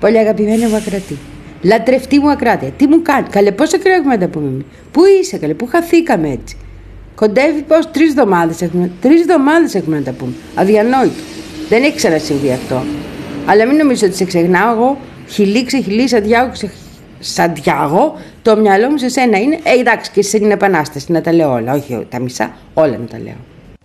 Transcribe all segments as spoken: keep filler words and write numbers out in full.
Πολύ αγαπημένη μου Ακρατή. Λατρευτή μου Ακράτεια. Τι μου κάνει. Καλέ, πόσο καιρό έχουμε να τα πούμε. Πού είσαι, καλέ, πού χαθήκαμε έτσι. Κοντεύει πώ τρει εβδομάδες έχουμε. Τρει εβδομάδες έχουμε να τα πούμε. Αδιανόητο. Δεν έχει ξανασυμβεί αυτό. Αλλά μην νομίζω ότι σε ξεχνάω εγώ. Χιλί, ξεχιλί, Σαντιάγο, ξε... Σαντιάγο. Το μυαλό μου σε σένα είναι. Ε, εντάξει, και σε είναι επανάσταση να τα λέω όλα. Όχι τα μισά, όλα να τα λέω.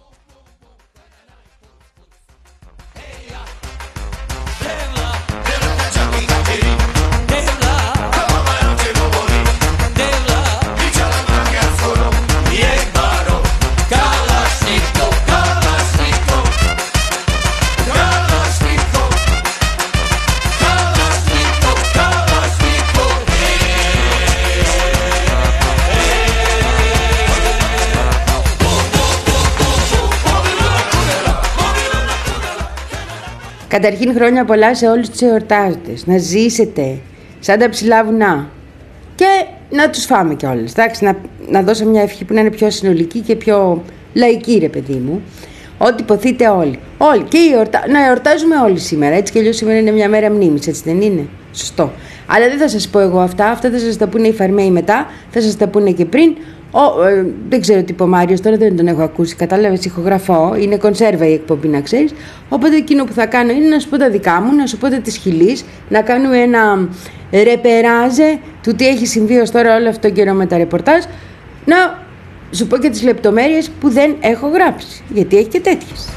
Καταρχήν χρόνια πολλά σε όλους τους εορτάζοντες. Να ζήσετε σαν τα ψηλά βουνά. Και να τους φάμε κιόλας. Εντάξει, να, να δώσω μια ευχή που να είναι πιο συνολική και πιο λαϊκή, ρε παιδί μου. Ό,τι ποθείτε όλοι. Όλοι. Και εορτα... να εορτάζουμε όλοι σήμερα. Έτσι κι αλλιώς σήμερα είναι μια μέρα μνήμης, έτσι δεν είναι? Σωστό. Αλλά δεν θα σας πω εγώ αυτά. Αυτά θα σας τα πούνε οι Φαρμαίοι μετά. Θα σας τα πούνε και πριν. Ο, ε, δεν ξέρω τι είπε ο Μάριος, τώρα δεν τον έχω ακούσει. Κατάλαβες, ηχογραφώ. Είναι κονσέρβα η εκπομπή, να ξέρεις. Οπότε εκείνο που θα κάνω είναι να σου πω τα δικά μου, να σου πω τα της Χιλής, να κάνουμε ένα ρεπεράζε του τι έχει συμβεί ως τώρα όλο αυτό τον καιρό με τα ρεπορτάζ. Να σου πω και τις λεπτομέρειες που δεν έχω γράψει. Γιατί έχει και τέτοιες.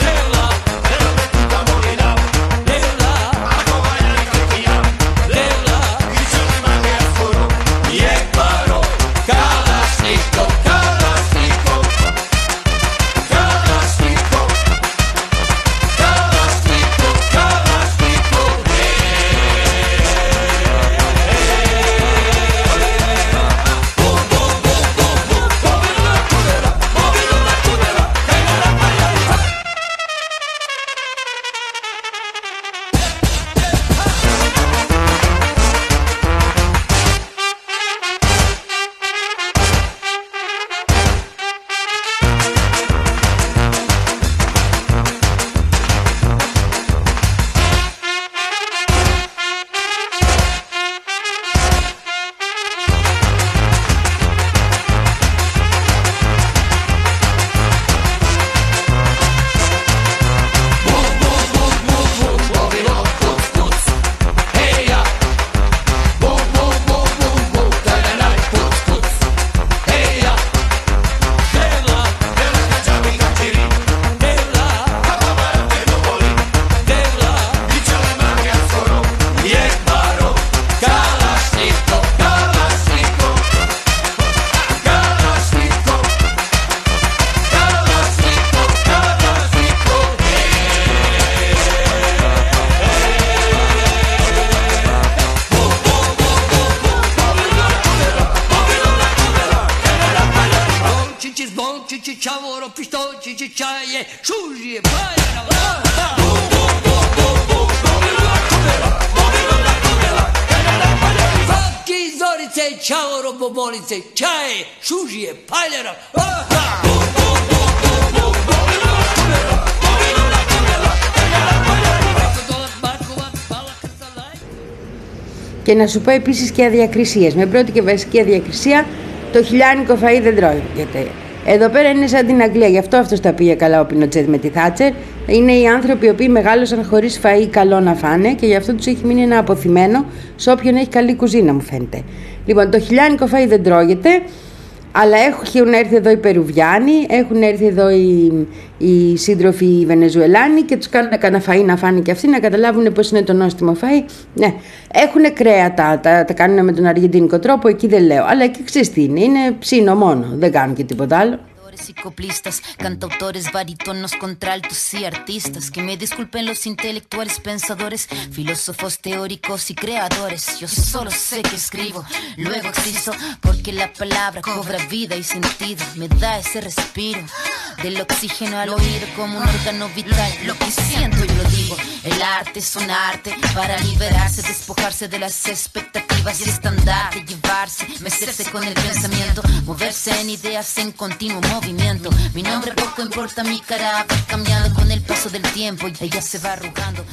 Και να σου πω επίσης και αδιακρισίες. Με πρώτη και βασική αδιακρισία, το χιλιάνικο φαΐ δεν τρώγεται. Εδώ πέρα είναι σαν την Αγγλία, γι' αυτό αυτός τα πήγε καλά ο Πινοτσέτ με τη Θάτσερ. Είναι οι άνθρωποι οι οποίοι μεγάλωσαν χωρίς φαΐ καλό να φάνε και γι' αυτό τους έχει μείνει ένα αποθυμένο σε όποιον έχει καλή κουζίνα, μου φαίνεται. Λοιπόν, το χιλιάνικο φαΐ δεν τρώγεται, αλλά έχουν έρθει εδώ οι Περουβιάνοι, έχουν έρθει εδώ οι, οι σύντροφοι οι Βενεζουελάνοι και τους κάνουν κανένα φαΐ να φάνε και αυτοί, να καταλάβουν πώς είναι το νόστιμο φαΐ. Ναι, έχουν κρέατα, τα, τα κάνουν με τον αργεντίνικο τρόπο, εκεί δεν λέω. Αλλά εκεί ξέρεις τι είναι, είναι ψήνο μόνο, δεν κάνουν και τίποτα άλλο. Psicoplistas, cantautores, barítonos, contraltos y artistas. Que me disculpen los intelectuales, pensadores, filósofos, teóricos y creadores. Yo solo sé que escribo, luego existo, porque la palabra cobra vida y sentido. Me da ese respiro del oxígeno al oído como un órgano vital. Lo que siento yo lo digo, el arte es un arte para liberarse, despojarse de las expectativas y estandarte, llevarse, mecerse con el pensamiento, moverse en ideas en continuo movimiento. Mi nombre poco importa, mi cara va cambiando con el paso del tiempo y ella se va arrugando.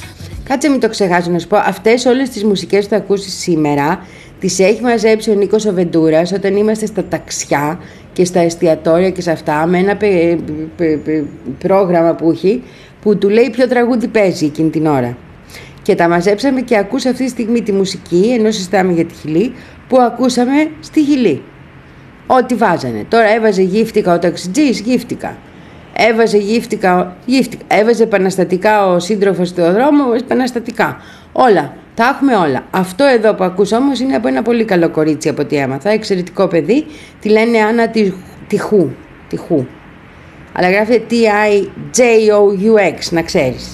Κάτσε μην το ξεχάσω να σου πω, αυτές όλες τις μουσικές που θα ακούσεις σήμερα τις έχει μαζέψει ο Νίκος ο Βεντούρας όταν είμαστε στα ταξιά και στα εστιατόρια και σε αυτά, με ένα πε, πε, πε, πρόγραμμα που έχει, που του λέει ποιο τραγούδι παίζει εκείνη την ώρα. Και τα μαζέψαμε και ακούς αυτή τη στιγμή τη μουσική, ενώ συζητάμε για τη Χιλή, που ακούσαμε στη Χιλή. Ό,τι βάζανε. Τώρα έβαζε γύφτηκα ο ταξιτζής, γύφτηκα. Έβαζε γύφτηκα, γύφτηκα. Έβαζε επαναστατικά ο σύντροφος στο δρόμο, επαναστατικά. Όλα. Τα έχουμε όλα. Αυτό εδώ που ακούσα όμως είναι από ένα πολύ καλό κορίτσι από ό,τι έμαθα. Εξαιρετικό παιδί. Τη λένε Άννα Τυχού. Τυχού. Αλλά γράφεται τι άι τζέι ο γιου εξ, να ξέρεις.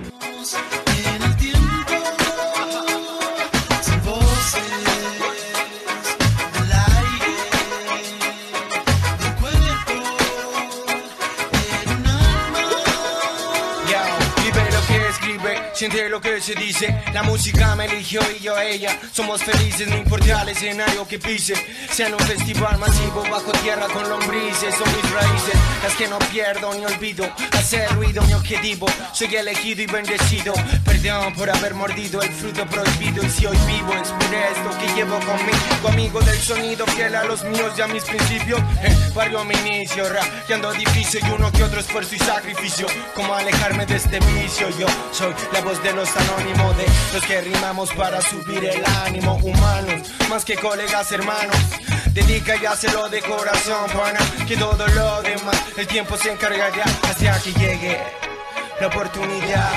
Siente lo que se dice, la música me eligió y yo a ella. Somos felices, no importa el escenario que pise. Sea en un festival masivo, bajo tierra con lombrices. Son mis raíces, las que no pierdo ni olvido. Hacer ruido, mi objetivo, soy elegido y bendecido. Perdón por haber mordido el fruto prohibido. Y si hoy vivo es por esto que llevo conmigo. Amigo del sonido, fiel a los míos y a mis principios. Eh, barrio a mi inicio, rapeando difícil y uno que otro esfuerzo y sacrificio. Como alejarme de este vicio, yo soy la voz de los anónimos, de los que rimamos para subir el ánimo. Humanos, más que colegas, hermanos. Dedica y hazlo de corazón, pana, que todo lo demás el tiempo se encargará hasta que llegue la oportunidad.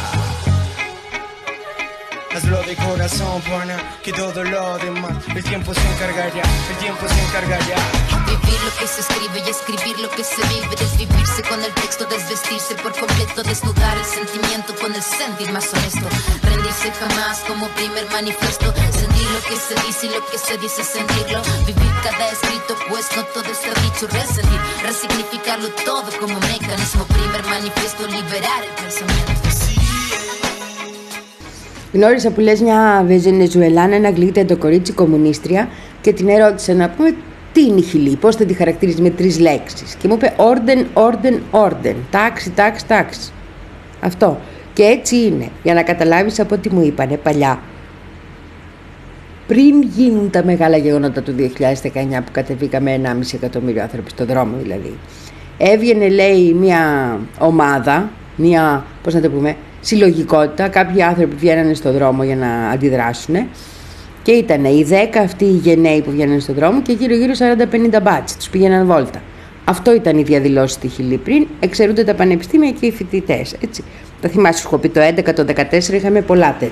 Hazlo de corazón, pana, que todo lo demás el tiempo se encargará, el tiempo se encargará. Vivir lo que se escribe y escribir lo que se vive. Desvivirse con el texto, desvestirse por completo. Desnudar el sentimiento con el sentir más honesto. Rendirse jamás como primer manifiesto. Sentir lo que se dice y lo que se dice sentirlo. Vivir cada escrito, pues no todo está dicho. Resentir, resignificarlo todo como mecanismo. Primer manifiesto, liberar el pensamiento. Γνώρισα που λες μια Βενεζουελάνα, ένα γλύτεντο κορίτσι κομμουνίστρια και την ερώτησα να πούμε τι είναι η Χιλή, πώς θα τη χαρακτηρίζει με τρεις λέξεις. Και μου είπε orden, orden, orden. Τάξη, τάξη, τάξη. Αυτό. Και έτσι είναι, για να καταλάβεις από τι μου είπανε παλιά. Πριν γίνουν τα μεγάλα γεγονότα του δύο χιλιάδες δεκαεννιά που κατεβήκαμε ενάμιση εκατομμύριο άνθρωποι στον δρόμο δηλαδή. Έβγαινε λέει μια ομάδα, μια, πώς να το πούμε, συλλογικότητα, κάποιοι άνθρωποι βγαίνανε στον δρόμο για να αντιδράσουν και ήταν οι δέκα αυτοί οι γενναίοι που βγαίνανε στον δρόμο και γύρω γύρω σαράντα πενήντα μπάτσι, τους πήγαιναν βόλτα. Αυτό ήταν η διαδηλώση στη Χιλή πριν, εξαιρούνται τα πανεπιστήμια και οι φοιτητές, έτσι. Τα θυμάσαι, σου έχω πει το έντεκα, το δεκατέσσερα είχαμε πολλά τέτοια.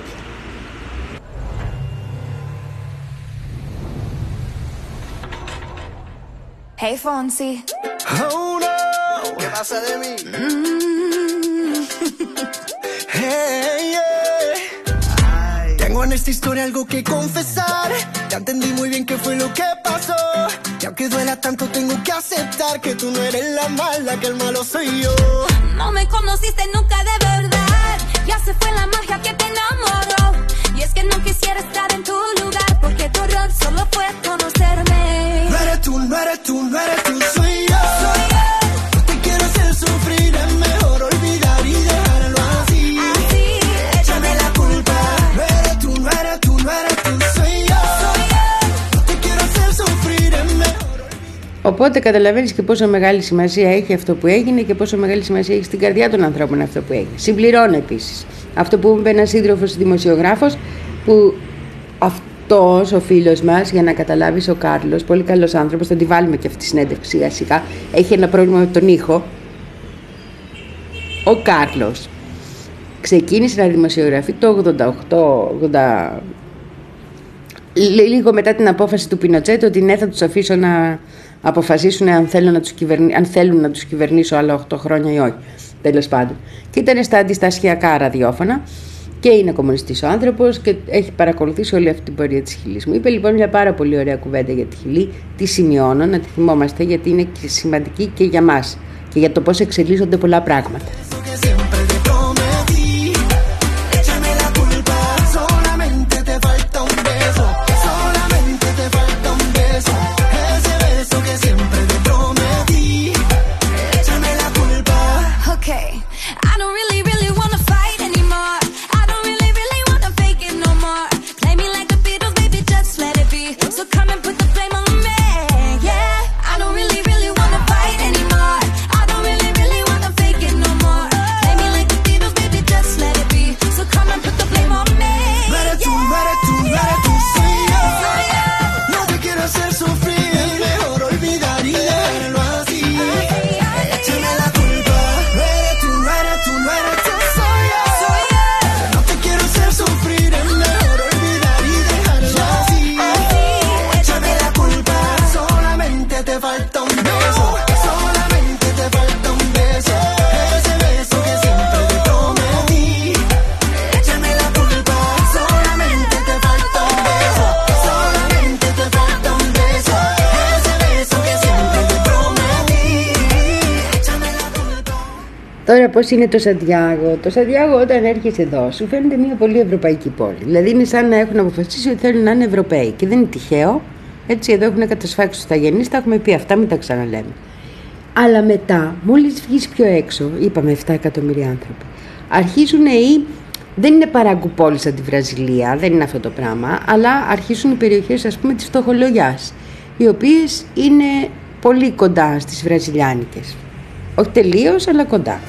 Hey Fonsi. Oh no, ¿qué pasa de mí? Mm. Hey, yeah. Tengo en esta historia algo que confesar. Ya entendí muy bien qué fue lo que pasó. Y aunque duela tanto tengo que aceptar que tú no eres la mala, que el malo soy yo. No me conociste nunca de verdad. Ya se fue la magia que te enamoró. Y es que no quisiera estar en tu lugar, porque tu error solo fue conocerme. No eres tú, no eres tú, no eres tú, soy yo. Soy yo. No te quiero hacer sufrir, es mejor olvidar y dejarlo así. Así, Échame la culpa. No eres tú, no eres tú, no eres tú, soy yo. soy yo. No te quiero hacer sufrir, es mejor. Οπότε καταλαβαίνεις και πόσο μεγάλη σημασία έχει αυτό που έγινε και πόσο μεγάλη σημασία έχει στην καρδιά των ανθρώπων αυτό που έγινε. Συμπληρώνω επίσης αυτό που μου είπε ένας σύντροφος δημοσιογράφος, που αυτός ο φίλος μας, για να καταλάβεις, ο Κάρλος, πολύ καλός άνθρωπος, θα τη βάλουμε και αυτή τη συνέντευξη σιγά σιγά, έχει ένα πρόβλημα με τον ήχο. Ο Κάρλος ξεκίνησε να δημοσιογραφεί το ογδόντα οκτώ ογδόντα, λίγο μετά την απόφαση του Πινοτσέτο ότι ναι, θα τους αφήσω να αποφασίσουν αν θέλουν να τους, κυβερνη... αν θέλουν να τους κυβερνήσω άλλα οκτώ χρόνια ή όχι, τέλος πάντων. Και ήταν στα αντιστασιακά ραδιόφωνα και είναι κομμουνιστής ο άνθρωπος και έχει παρακολουθήσει όλη αυτή την πορεία της Χιλής. Μου είπε λοιπόν μια πάρα πολύ ωραία κουβέντα για τη Χιλή, τη σημειώνω, να τη θυμόμαστε γιατί είναι και σημαντική και για μας και για το πώς εξελίσσονται πολλά πράγματα. Okay, I don't really, really wanna fight anymore. I don't really, really Τώρα πώς είναι το Σαντιάγο? Το Σαντιάγο όταν έρχεσαι εδώ σου φαίνεται μια πολύ ευρωπαϊκή πόλη. Δηλαδή είναι σαν να έχουν αποφασίσει ότι θέλουν να είναι Ευρωπαίοι και δεν είναι τυχαίο. Έτσι εδώ έχουν κατασφάξει τους ταγενείς, τα έχουμε πει αυτά, μην τα ξαναλέμε. Αλλά μετά, μόλις βγεις πιο έξω, είπαμε επτά εκατομμύρια άνθρωποι, αρχίζουν οι... Δεν είναι παραγκουπόλεις σαν τη Βραζιλία, δεν είναι αυτό το πράγμα, αλλά αρχίζουν οι περιοχές, ας πούμε, της φτωχολογιάς, οι οποίες είναι πολύ κοντά στις βραζιλιάνικες. Όχι τελείως, αλλά κοντά.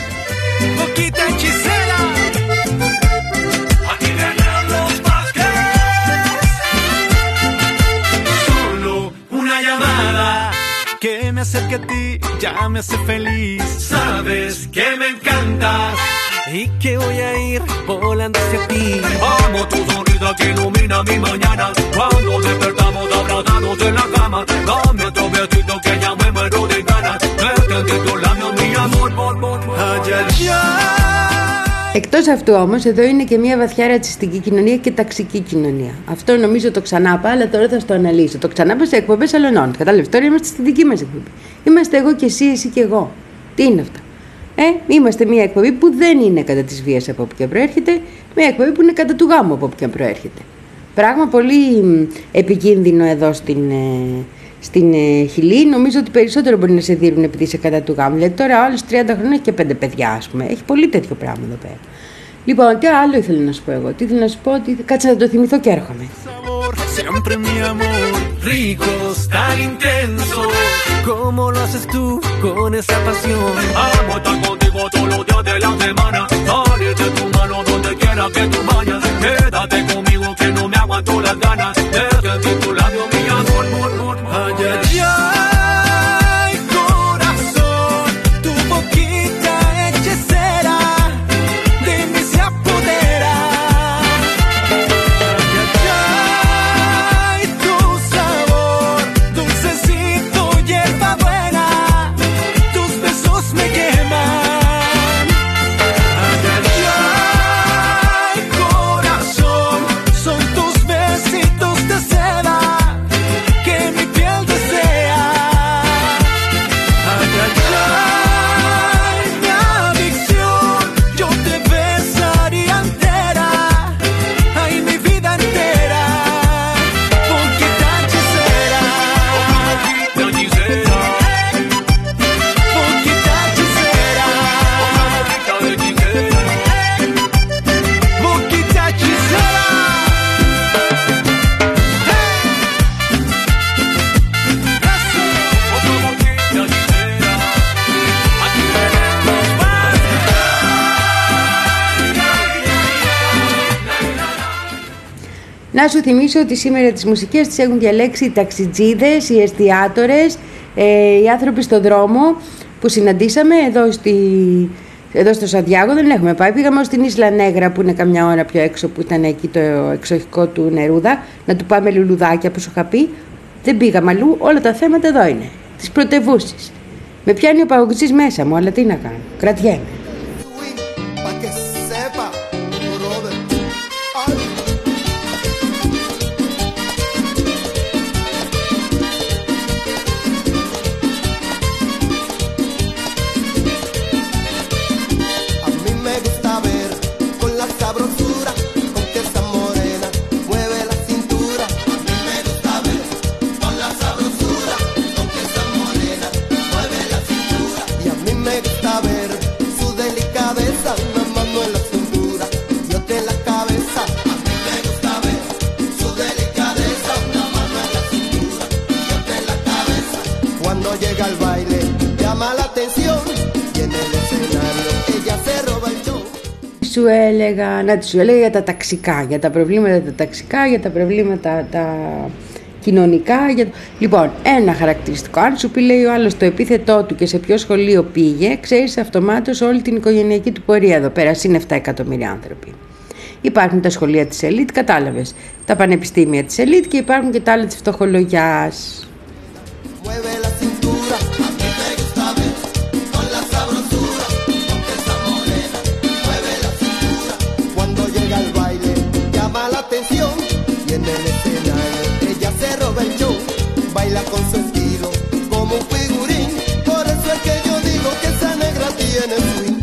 Que me acerque a ti, ya me hace feliz. Sabes que me encantas y que voy a ir volando hacia ti. Amo tu sonrisa que ilumina mi mañana. Cuando despertamos abrazados en la cama, dame otro besito que ya me muero de ganas. Vete entre tus labios mi amor, por, por, por. Ay, ay, ay. Εκτός αυτού όμως, εδώ είναι και μια βαθιά ρατσιστική κοινωνία και ταξική κοινωνία. Αυτό νομίζω το ξανάπα, αλλά τώρα θα στο αναλύσω. Το ξανάπα σε εκπομπές αλωνών. Κατάλαβες, τώρα είμαστε στη δική μας εκπομπή. Είμαστε εγώ και εσύ, εσύ και εγώ. Τι είναι αυτά? Ε, είμαστε μια εκπομπή που δεν είναι κατά της βίας από όποια προέρχεται, μια εκπομπή που είναι κατά του γάμου από όποια προέρχεται. Πράγμα πολύ επικίνδυνο εδώ στην, στην Χιλή. Νομίζω ότι περισσότερο μπορεί να σε δίνουν επειδή είσαι κατά του γάμου. Δηλαδή τώρα ο άλλος τριάντα χρόνια έχει και πέντε παιδιά, ας πούμε. Έχει πολύ τέτοιο πράγμα εδώ πέρα. Λοιπόν, τι άλλο ήθελα να σου πω εγώ? Τι ήθελα να σου πω? Ότι... Κάτσε να το θυμηθώ και έρχομαι. Siempre mi amor, rico, tan intenso, como lo haces tú con esa pasión. Amo estar contigo todos los días de la semana. Dale de tu mano donde quiera que tú vayas. Quédate conmigo que no me aguanto las ganas de sentir tu labio, mi amor, amor, amor. Ay, ay, ay, corazón, tu boquita hechicera de mí se apodera. Me queman. Ay, ay, ay, corazón, son tus besitos de seda que mi piel desea. Ay, ay, ay, mi adicción, yo te besaría entera. Ay, mi vida entera, boquita hechicera. Να σου θυμίσω ότι σήμερα τις μουσικές τις έχουν διαλέξει οι ταξιτζίδες, οι εστιατόρες, ε, οι άνθρωποι στον δρόμο που συναντήσαμε εδώ, στη, εδώ στο Σαντιάγο. Δεν έχουμε πάει, πήγαμε ως την Ίσλα Νέγρα που είναι καμιά ώρα πιο έξω, που ήταν εκεί το εξοχικό του Νερούδα, να του πάμε λουλουδάκια που σου είχα πει. Δεν πήγαμε αλλού, όλα τα θέματα εδώ είναι, τις πρωτευούσες. Με πιάνει ο παγωγιστής μέσα μου, αλλά τι να κάνω, κρατιέμαι. Σου έλεγα, να σου έλεγα για τα ταξικά, για τα προβλήματα τα ταξικά, για τα προβλήματα τα κοινωνικά. Για... Λοιπόν, ένα χαρακτηριστικό, αν σου πει λέει ο άλλος το επίθετό του και σε ποιο σχολείο πήγε, ξέρεις αυτομάτως όλη την οικογενειακή του πορεία εδώ πέρα, είναι επτά εκατομμύρια άνθρωποι. Υπάρχουν τα σχολεία της ελίτ, κατάλαβες, τα πανεπιστήμια της ελίτ και υπάρχουν και τα άλλα της φτωχολογιάς. Y en el escenario ella se roba el show, baila con su estilo como un figurín. Por eso es que yo digo que esa negra tiene swing.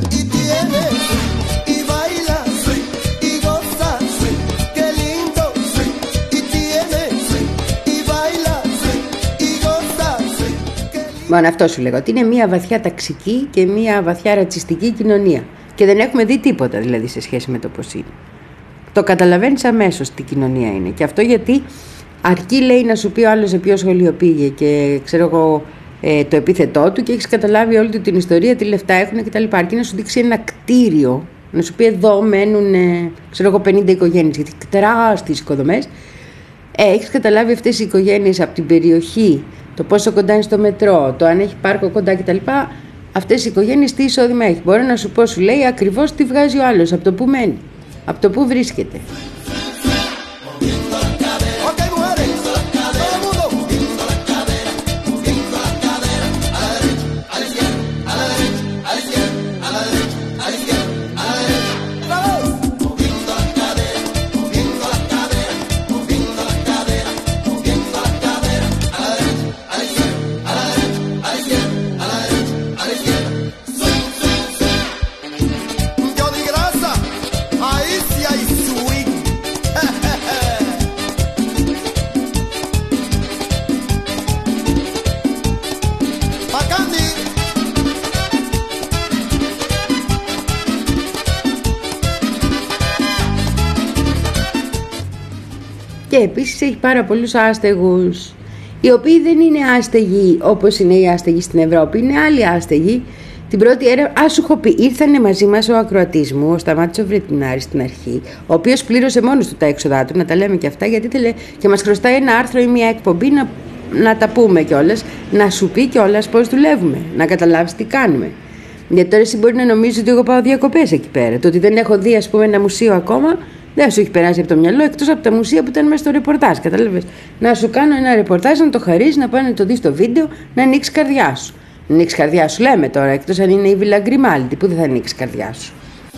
Μόνο αυτό σου λέγω, ότι είναι μια βαθιά ταξική και μια βαθιά ρατσιστική κοινωνία. Και δεν έχουμε δει τίποτα δηλαδή σε σχέση με το πώς είναι. Το καταλαβαίνεις αμέσως τι κοινωνία είναι. Και αυτό γιατί αρκεί, λέει, να σου πει ο άλλος σε ποιο σχολείο πήγε και ξέρω εγώ ε, το επίθετό του και έχεις καταλάβει όλη του την ιστορία, τι λεφτά έχουν κτλ. Αρκεί να σου δείξει ένα κτίριο, να σου πει εδώ μένουν ε, ξέρω εγώ πενήντα οικογένειες, γιατί τεράστιες οικοδομές. Ε, έχεις καταλάβει αυτές οι οικογένειες από την περιοχή, το πόσο κοντά είναι στο μετρό, το αν έχει πάρκο κοντά κτλ. Αυτές οι οικογένειες τι εισόδημα έχει. Μπορώ να σου πω, σου λέει ακριβώς τι βγάζει ο άλλος, από το που μένει, από το που βρίσκεται. Και επίσης έχει πάρα πολλούς άστεγους, οι οποίοι δεν είναι άστεγοι όπως είναι οι άστεγοι στην Ευρώπη, είναι άλλοι άστεγοι. Την πρώτη έρευνα, α σου έχω πει, ήρθανε μαζί μας ο ακροατής μου, ο Σταμάτης ο Βρετινάρης στην αρχή, ο οποίος πλήρωσε μόνος του τα έξοδά του, να τα λέμε και αυτά, γιατί ήθελε και μας χρωστάει ένα άρθρο ή μια εκπομπή να, να τα πούμε κιόλας, να σου πει κιόλας πώς δουλεύουμε, να καταλάβεις τι κάνουμε. Γιατί τώρα εσύ μπορεί να νομίζεις ότι εγώ πάω διακοπές εκεί πέρα. Το ότι δεν έχω δει, ας πούμε, ένα μουσείο ακόμα, δεν σου έχει περάσει από το μυαλό, εκτός από τα μουσεία που ήταν μέσα στο ρεπορτάζ. Κατάλαβες. Να σου κάνω ένα ρεπορτάζ, να το χαρίσεις, να πάει να το δεις στο βίντεο, να ανοίξει καρδιά σου. Να ανοίξει καρδιά σου, λέμε τώρα, εκτός αν είναι η Villa Grimaldi, που δεν θα ανοίξει καρδιά σου.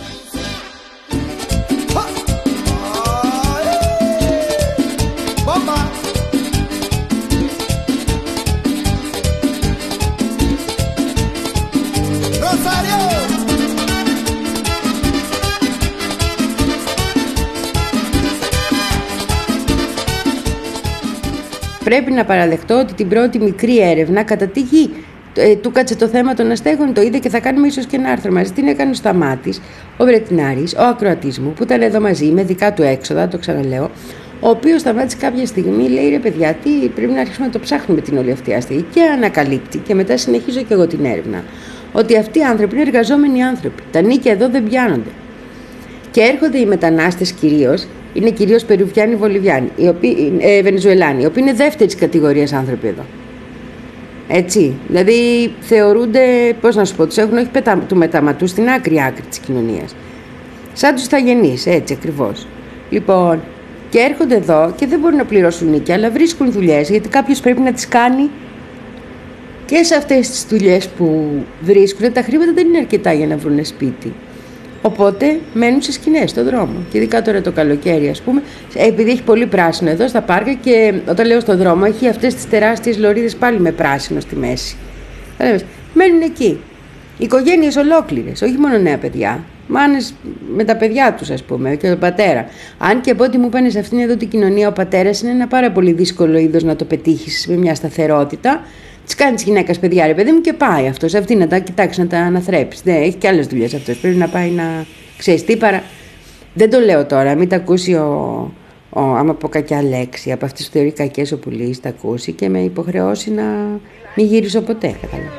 Πρέπει να παραδεχτώ ότι την πρώτη μικρή έρευνα κατά τύχη ε, του κάτσε το θέμα των αστέγων, το είδε και θα κάνουμε ίσως και ένα άρθρο μαζί. Την έκανε ο Σταμάτης, ο Βρετινάρης, ο ακροατής μου, που ήταν εδώ μαζί με δικά του έξοδα, το ξαναλέω, ο οποίος Σταμάτης κάποια στιγμή λέει: ρε παιδιά, τι πρέπει να αρχίσουμε να το ψάχνουμε την όλη αυτή αστεγή. Και ανακαλύπτει, και μετά συνεχίζω και εγώ την έρευνα, ότι αυτοί οι άνθρωποι είναι εργαζόμενοι άνθρωποι. Τα νίκια εδώ δεν πιάνονται. Και έρχονται οι μετανάστες κυρίως. Είναι κυρίως Περουβιάνοι, Βολιβιάνοι, οι οποίοι, ε, Βενεζουελάνοι, οι οποίοι είναι δεύτερης κατηγορίας άνθρωποι εδώ. Έτσι. Δηλαδή θεωρούνται, πώς να σου πω, τους έχουν όχι πετα, του μεταματού στην άκρη άκρη της κοινωνίας. Σαν τους θαγενείς, έτσι ακριβώς. Λοιπόν, και έρχονται εδώ και δεν μπορούν να πληρώσουν νίκια, αλλά βρίσκουν δουλειές, γιατί κάποιος πρέπει να τις κάνει. Και σε αυτές τις δουλειές που βρίσκουν, τα χρήματα δεν είναι αρκετά για να βρουν σπίτι. Οπότε μένουν σε σκηνές στον δρόμο. Και ειδικά τώρα το καλοκαίρι, ας πούμε, επειδή έχει πολύ πράσινο εδώ στα πάρκα, και όταν λέω στον δρόμο, έχει αυτές τις τεράστιες λωρίδες πάλι με πράσινο στη μέση. Μένουν εκεί. Οικογένειες ολόκληρες, όχι μόνο νέα παιδιά. Μάνες με τα παιδιά τους, ας πούμε, και τον πατέρα. Αν και από ό,τι μου είπανε σε αυτήν εδώ την κοινωνία, ο πατέρας είναι ένα πάρα πολύ δύσκολο είδος να το πετύχεις με μια σταθερότητα. Τη κάνει τη γυναίκα παιδιά, ρε παιδί μου, και πάει αυτό. Αυτή να τα κοιτάξει, να τα αναθρέψει. Ναι, έχει και άλλες δουλειές αυτό. Πρέπει να πάει να ξέρει τι παρα. Δεν το λέω τώρα, μην τα ακούσει ο. ο άμα πω κακιά λέξη από αυτές που θεωρεί κακές ο Πουλής, τα ακούσει και με υποχρεώσει να μην γυρίσω ποτέ. Κατάλαβα.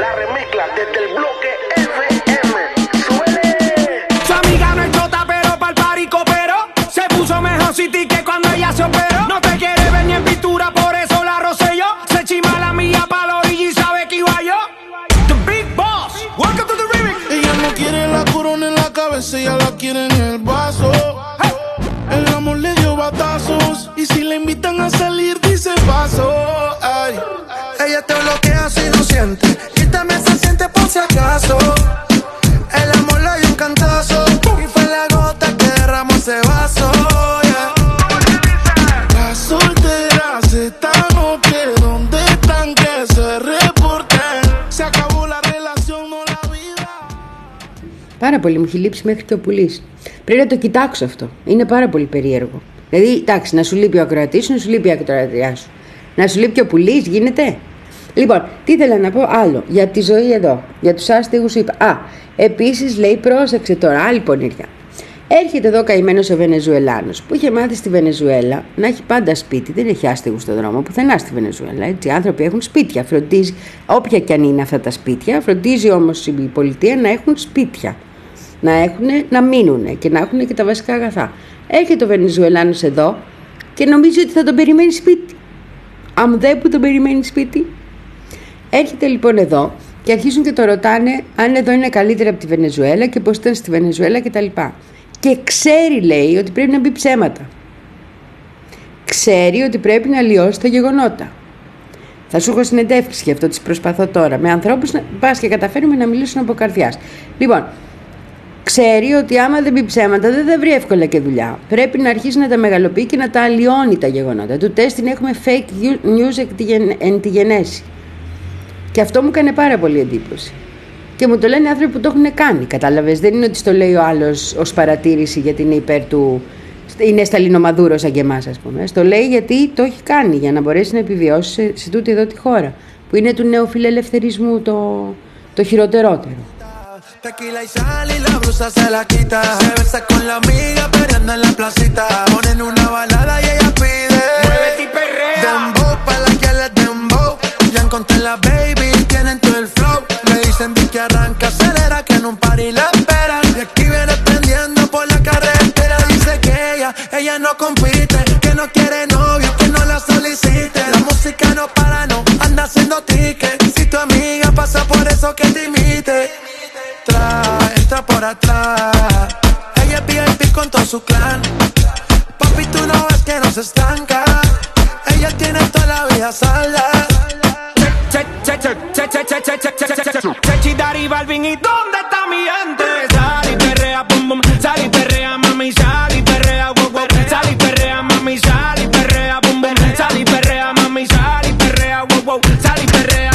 Ella la quiere en el vaso. El amor le dio batazos. Y si le invitan a salir, dice paso. Ay. Ella te bloquea si no siente. Y también se siente por si acaso. El amor le dio un cantazo. Y fue la gota que derramó ese vaso. Yeah. Las solteras esta noche, ¿dónde están? Que se reporten. Se acabó la relación, no la vida. Πάρα πολύ, μου έχει λείψει μέχρι και ο Πουλής. Πρέπει να το κοιτάξω αυτό. Είναι πάρα πολύ περίεργο. Δηλαδή, εντάξει, να σου λείπει ο ακροατής σου, να σου λείπει η ακροατριά σου. Να σου λείπει και ο Πουλής, γίνεται. Λοιπόν, τι ήθελα να πω άλλο για τη ζωή εδώ, για τους άστεγους είπα. Α, επίσης λέει πρόσεξε τώρα, άλλη πονηριά. Έρχεται εδώ καημένος ο Βενεζουελάνος που είχε μάθει στη Βενεζουέλα να έχει πάντα σπίτι, δεν έχει άστεγους στον δρόμο πουθενά στη Βενεζουέλα. Έτσι, οι άνθρωποι έχουν σπίτια, φροντίζει, όποια και αν είναι αυτά τα σπίτια, φροντίζει όμως η πολιτεία να έχουν σπίτια, να, έχουν, να μείνουν και να έχουν και τα βασικά αγαθά. Έρχεται ο Βενεζουελάνος εδώ και νομίζει ότι θα τον περιμένει σπίτι. Αν δεν που τον περιμένει σπίτι. Έρχεται λοιπόν εδώ και αρχίζουν και το ρωτάνε αν εδώ είναι καλύτερα από τη Βενεζουέλα και πώς ήταν στη Βενεζουέλα κτλ. Και ξέρει, λέει, ότι πρέπει να μπει ψέματα. Ξέρει ότι πρέπει να αλλοιώσει τα γεγονότα. Θα σου έχω συνεντεύξει γι' αυτό, τις προσπαθώ τώρα. Με ανθρώπους να πας και καταφέρουμε να μιλήσουν από καρδιάς. Λοιπόν, ξέρει ότι άμα δεν πει ψέματα δεν θα βρει εύκολα και δουλειά. Πρέπει να αρχίσει να τα μεγαλοποιεί και να τα αλλοιώνει τα γεγονότα. Του τεστ έχουμε fake news εν τη γενέση. Και αυτό μου έκανε πάρα πολύ εντύπωση. Και μου το λένε άνθρωποι που το έχουν κάνει. Κατάλαβες, δεν είναι ότι στο λέει ο άλλος ως παρατήρηση γιατί είναι υπέρ του. Είναι σταλινομαδούρο σαν και εμάς, ας πούμε. Στο λέει γιατί το έχει κάνει για να μπορέσει να επιβιώσει σε, σε τούτη εδώ τη χώρα. Που είναι του νεοφιλελευθερισμού το, το χειροτερότερο. Tequila y sal y la blusa se la quita. Se besa con la amiga peleando en la placita. Ponen una balada y ella pide. Muévete y perrea. Dembow pa' la que le dembow. Ya encontré la baby, tienen todo el flow. Me dicen que arranca, acelera, que en un party la esperan. Y aquí viene prendiendo por la carretera. Dice que ella, ella no compite. Que no quiere novio, que no la solicite. La música no para, no anda haciendo ticket. Si tu amiga pasa por eso que te imite. Entra por atrás. Ella es V I P con todo su clan. Papi, tú no ves que no se estanca. Ella tiene toda la vida salda. Chechi, Dari, Balvin, ¿y dónde está mi gente? Sal y perrea, pum pum. Sal y perrea, mami, sal y perrea, wow wow. Sal y perrea, mami, sal y perrea, pum pum. Sal y perrea, mami, sal y perrea, wow wow. Sal y perrea.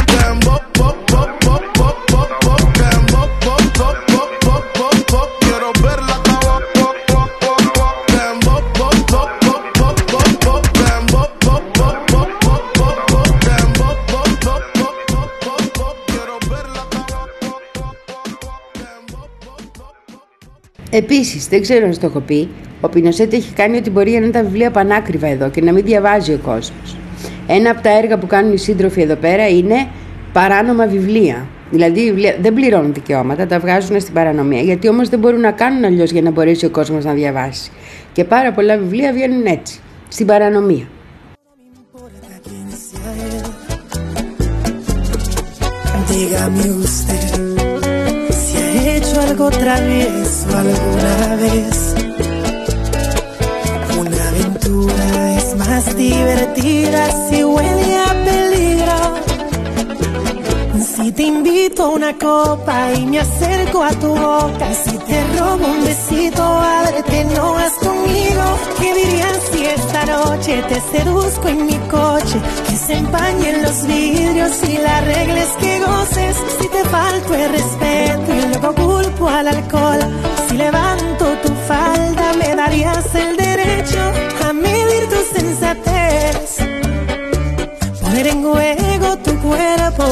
Επίσης, δεν ξέρω αν στο έχω πει, ο Πινοσέτ έχει κάνει ό,τι μπορεί για να είναι τα βιβλία πανάκριβα εδώ και να μην διαβάζει ο κόσμος. Ένα από τα έργα που κάνουν οι σύντροφοι εδώ πέρα είναι παράνομα βιβλία. Δηλαδή, οι βιβλία δεν πληρώνουν δικαιώματα, τα βγάζουν στην παρανομία, γιατί όμως δεν μπορούν να κάνουν αλλιώς για να μπορέσει ο κόσμος να διαβάσει. Και πάρα πολλά βιβλία βγαίνουν έτσι, στην παρανομία. Dígame usted si ha hecho algo travieso alguna vez. Una aventura es más divertida si huele a peligro. Si te invito a una copa y me acerco a tu boca, si te robo un besito, ábrete, no vas conmigo. ¿Qué dirías si esta noche te seduzco en mi coche? Que se empañen los vidrios y la regla es que goces. Si te falto el respeto y luego culpo al alcohol, si levanto tu falda me darías el derecho a medir tu sensatez, poner en juego tu cuerpo.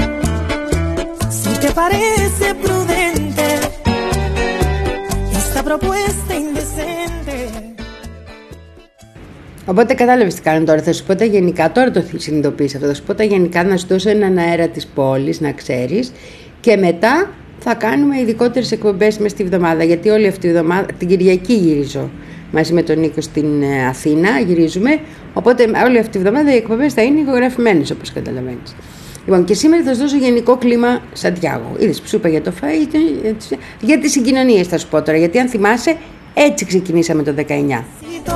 ¿Te parece prudente esta propuesta indecente? Οπότε κατάλαβες τι κάνω τώρα. Θα σου πω τα γενικά. Τώρα το συνειδητοποίησα αυτό. Θα σου πω τα γενικά, να σου δώσω έναν αέρα της πόλης, να ξέρεις. Και μετά θα κάνουμε ειδικότερες εκπομπές μες τη βδομάδα. Γιατί όλη αυτή τη βδομάδα, την Κυριακή γυρίζω μαζί με τον Νίκο στην Αθήνα. Γυρίζουμε. Οπότε όλη αυτή τη βδομάδα οι εκπομπές θα είναι ηχογραφημένες, όπως καταλαβαίνεις. Λοιπόν, και σήμερα θα σου δώσω γενικό κλίμα Σαντιάγο. Είδες που σου είπα για το φαΐ, για τις συγκοινωνίες θα σου πω τώρα. Γιατί αν θυμάσαι, έτσι ξεκινήσαμε το δεκαεννιά.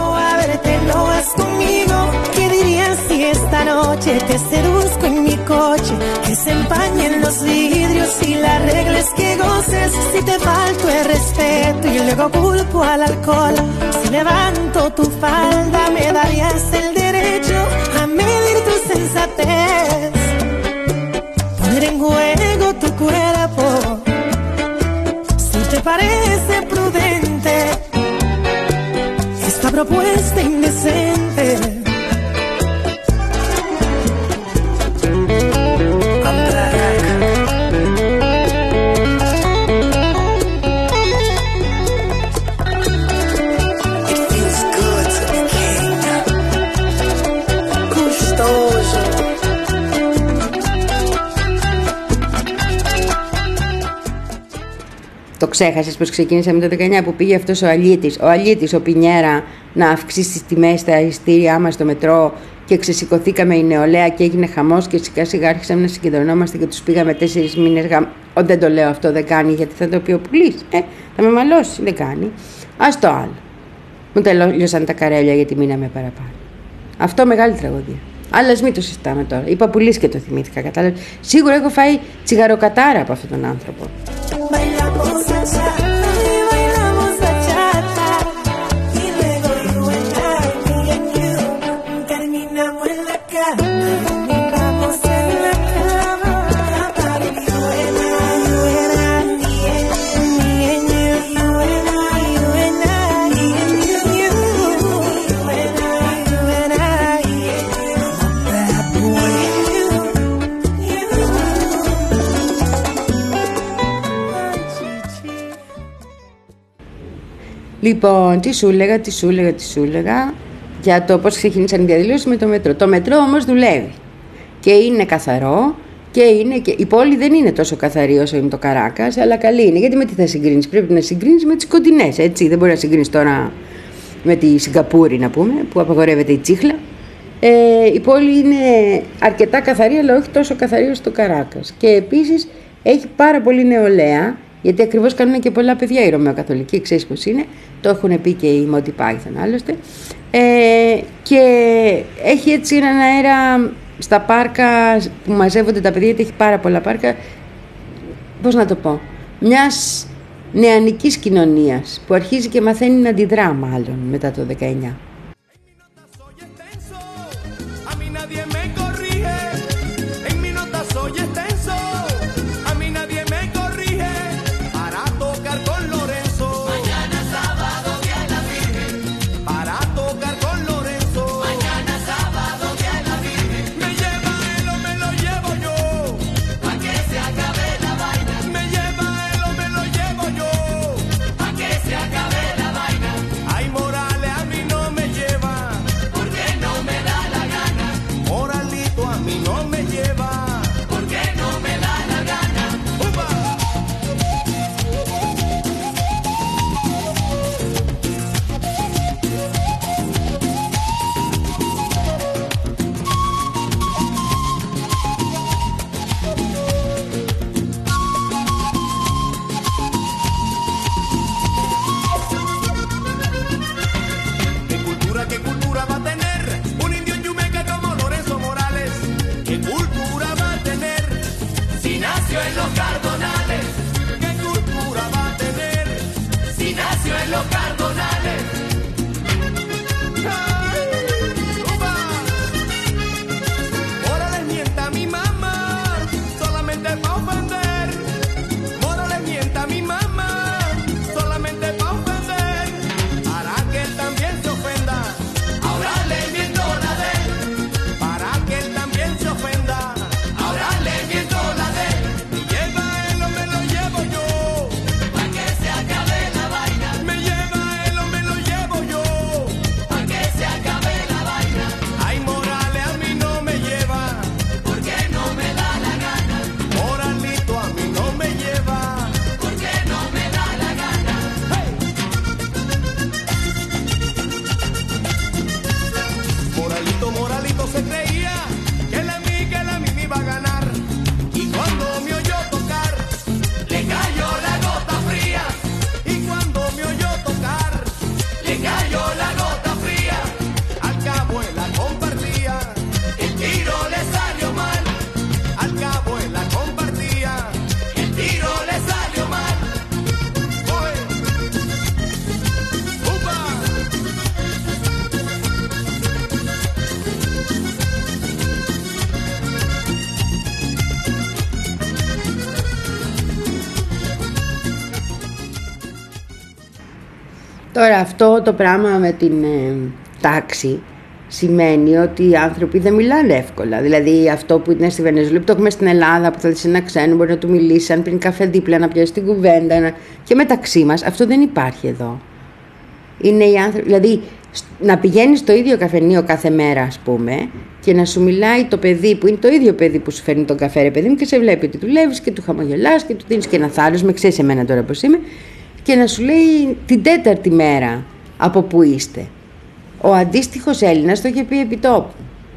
En juego tu cuerpo, si te parece prudente esta propuesta indecente. Το ξέχασες πως ξεκίνησε με το δεκαεννιά που πήγε αυτός ο Αλίτης, ο Αλίτης, ο Πινιέρα, να αυξήσει τις τιμές στα εισιτήριά μας στο μετρό και ξεσηκωθήκαμε η νεολαία και έγινε χαμός και σιγά σιγά άρχισαμε να συγκεντρωνόμαστε και τους πήγαμε τέσσερις μήνες γαμ... Ο, δεν το λέω αυτό, δεν κάνει, γιατί θα το πει ο πουλής. Ε, θα με μαλώσει, δεν κάνει. Ας το άλλο. Μου τελειώσαν τα καρέλια γιατί μείναμε παραπάνω. Αυτό μεγάλη τραγωδία. Αλλά ας μην το συζητάμε τώρα. Είπα πουλής και το θυμήθηκα, κατάλαβες. Σίγουρα έχω φάει τσιγαροκατάρα από αυτόν τον άνθρωπο. Λοιπόν, τι σου έλεγα, τι σου έλεγα, τι σου έλεγα για το πώς ξεκίνησαν οι διαδηλώσεις με το μετρό. Το μετρό όμως δουλεύει και είναι καθαρό και, είναι και η πόλη δεν είναι τόσο καθαρή όσο είναι το Καράκας, αλλά καλή είναι. Γιατί με τι θα συγκρίνεις, πρέπει να συγκρίνεις με τις κοντινές, έτσι. Δεν μπορεί να συγκρίνεις τώρα με τη Σιγκαπούρη, να πούμε, που απαγορεύεται η τσίχλα. Ε, η πόλη είναι αρκετά καθαρή, αλλά όχι τόσο καθαρή όσο το Καράκας. Και επίσης έχει πάρα πολύ νεολαία. Γιατί ακριβώς κάνουν και πολλά παιδιά οι Ρωμαιοκαθολικοί, ξέρεις πως είναι, το έχουν πει και οι Monty Python άλλωστε. Ε, και έχει έτσι έναν αέρα στα πάρκα που μαζεύονται τα παιδιά, γιατί έχει πάρα πολλά πάρκα, πώς να το πω, μιας νεανικής κοινωνίας που αρχίζει και μαθαίνει να αντιδρά μάλλον μετά το δεκαεννιά. Τώρα αυτό το πράγμα με την ε, τάξη σημαίνει ότι οι άνθρωποι δεν μιλάνε εύκολα. Δηλαδή αυτό που είναι στη Βενεζουέλα, που το έχουμε στην Ελλάδα, που θα δεις ένα ξένο, μπορεί να του μιλήσει, αν πίνει καφέ δίπλα, να πιάσει την κουβέντα. Να... Και μεταξύ μας αυτό δεν υπάρχει εδώ. Είναι οι άνθρωποι, δηλαδή Να πηγαίνεις στο ίδιο καφενείο κάθε μέρα, ας πούμε, και να σου μιλάει το παιδί που είναι το ίδιο παιδί που σου φέρνει τον καφέ, ρε παιδί μου, και σε βλέπει ότι δουλεύεις και του χαμογελάς και του δίνεις και ένα θάρρος, με ξέρεις εμένα τώρα πώς είμαι, και να σου λέει την τέταρτη μέρα από που είστε. Ο αντίστοιχος Έλληνας το είχε πει επί τόπου.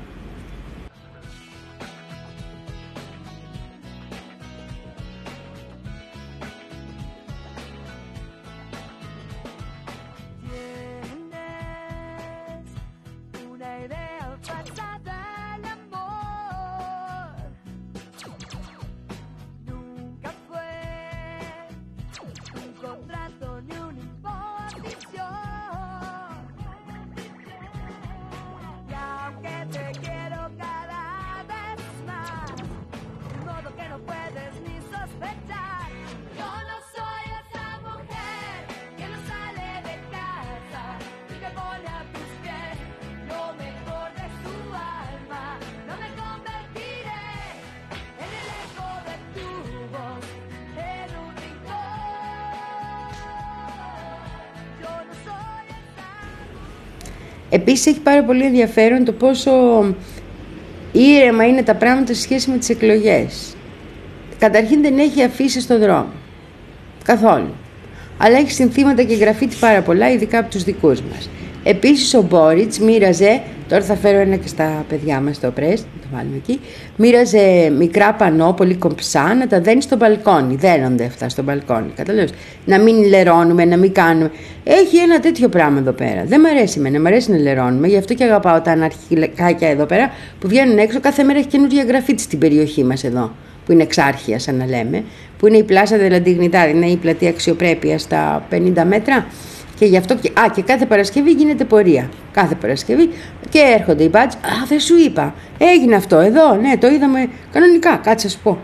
Επίσης έχει πάρα πολύ ενδιαφέρον το πόσο ήρεμα είναι τα πράγματα σε σχέση με τις εκλογές. Καταρχήν δεν έχει αφήσεις στον δρόμο. Καθόλου. Αλλά έχει συνθήματα και γραφίτι πάρα πολλά, ειδικά από τους δικούς μας. Επίσης ο Μπόριτς μοίραζε, τώρα θα φέρω ένα και στα παιδιά μας στο πρέσ, το βάλουμε εκεί, μοίραζε μικρά πανό, πολύ κομψά, να τα δένει στο μπαλκόνι. Δένονται αυτά στο μπαλκόνι, καταλαβαίνεις. Να μην λερώνουμε, να μην κάνουμε. Έχει ένα τέτοιο πράγμα εδώ πέρα. Δεν μ' αρέσει εμένα, μ' αρέσει να λερώνουμε, γι' αυτό και αγαπάω τα αναρχικάκια εδώ πέρα που βγαίνουν έξω. Κάθε μέρα έχει καινούργια γραφίτι στην περιοχή μας εδώ, που είναι εξάρχεια, σαν να λέμε, που είναι η Πλάσα de la Dignidad, είναι η πλατεία αξιοπρέπεια στα πενήντα μέτρα. Και γι' αυτό και, α, και κάθε Παρασκευή γίνεται πορεία. Κάθε Παρασκευή και έρχονται οι μπάτζ. Α, δεν σου είπα. Έγινε αυτό εδώ. Ναι, το είδαμε κανονικά. Κάτσε να σου πω.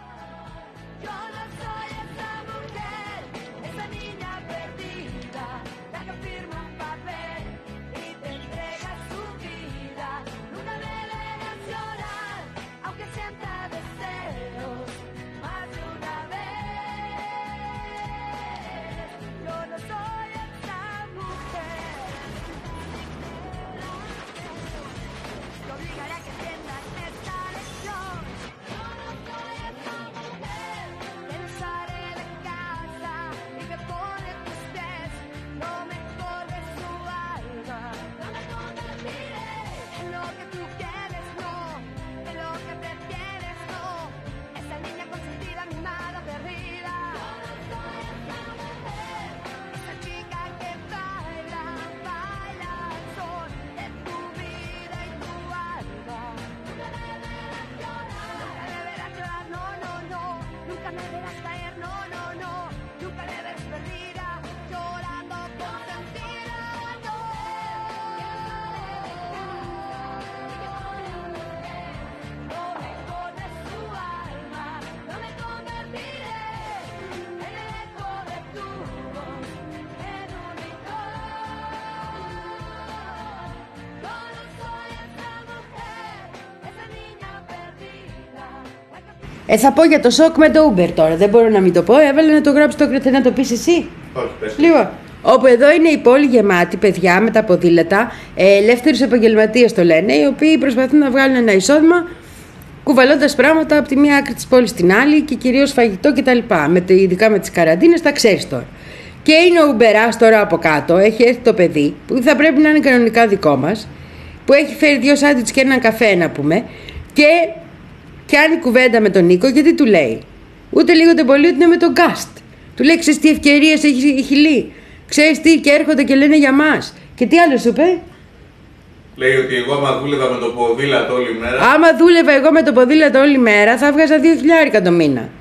Ε, θα πω για το σοκ με το Uber τώρα. Δεν μπορώ να μην το πω. Έβαλε να το γράψει το κρέτε, να το πεις εσύ. Όχι, πες. Λοιπόν, όπου εδώ είναι η πόλη γεμάτη παιδιά με τα ποδήλατα, ε, ελεύθερους επαγγελματίες το λένε, οι οποίοι προσπαθούν να βγάλουν ένα εισόδημα κουβαλώντας πράγματα από τη μία άκρη της πόλης στην άλλη και κυρίως φαγητό κτλ. Με, ειδικά με τις καραντίνες, τα ξέρεις τώρα. Και είναι ο Ουμπεράς τώρα από κάτω, έχει έρθει το παιδί που θα πρέπει να είναι κανονικά δικό μας, που έχει φέρει δύο σάντουιτς και έναν καφέ να πούμε, και κάνει κουβέντα με τον Νίκο, γιατί του λέει ούτε λίγο το πολύ ότι είναι με τον Γκάστ. Του λέει, ξέρεις τι ευκαιρίες έχει η Χιλή, ξέρεις τι, και έρχονται και λένε για μας. Και τι άλλο σου είπε? Λέει ότι εγώ άμα δούλευα με το ποδήλατο όλη μέρα. Άμα δούλευα εγώ με το ποδήλατο όλη μέρα θα βγάζα δύο χιλιάρικα το μήνα.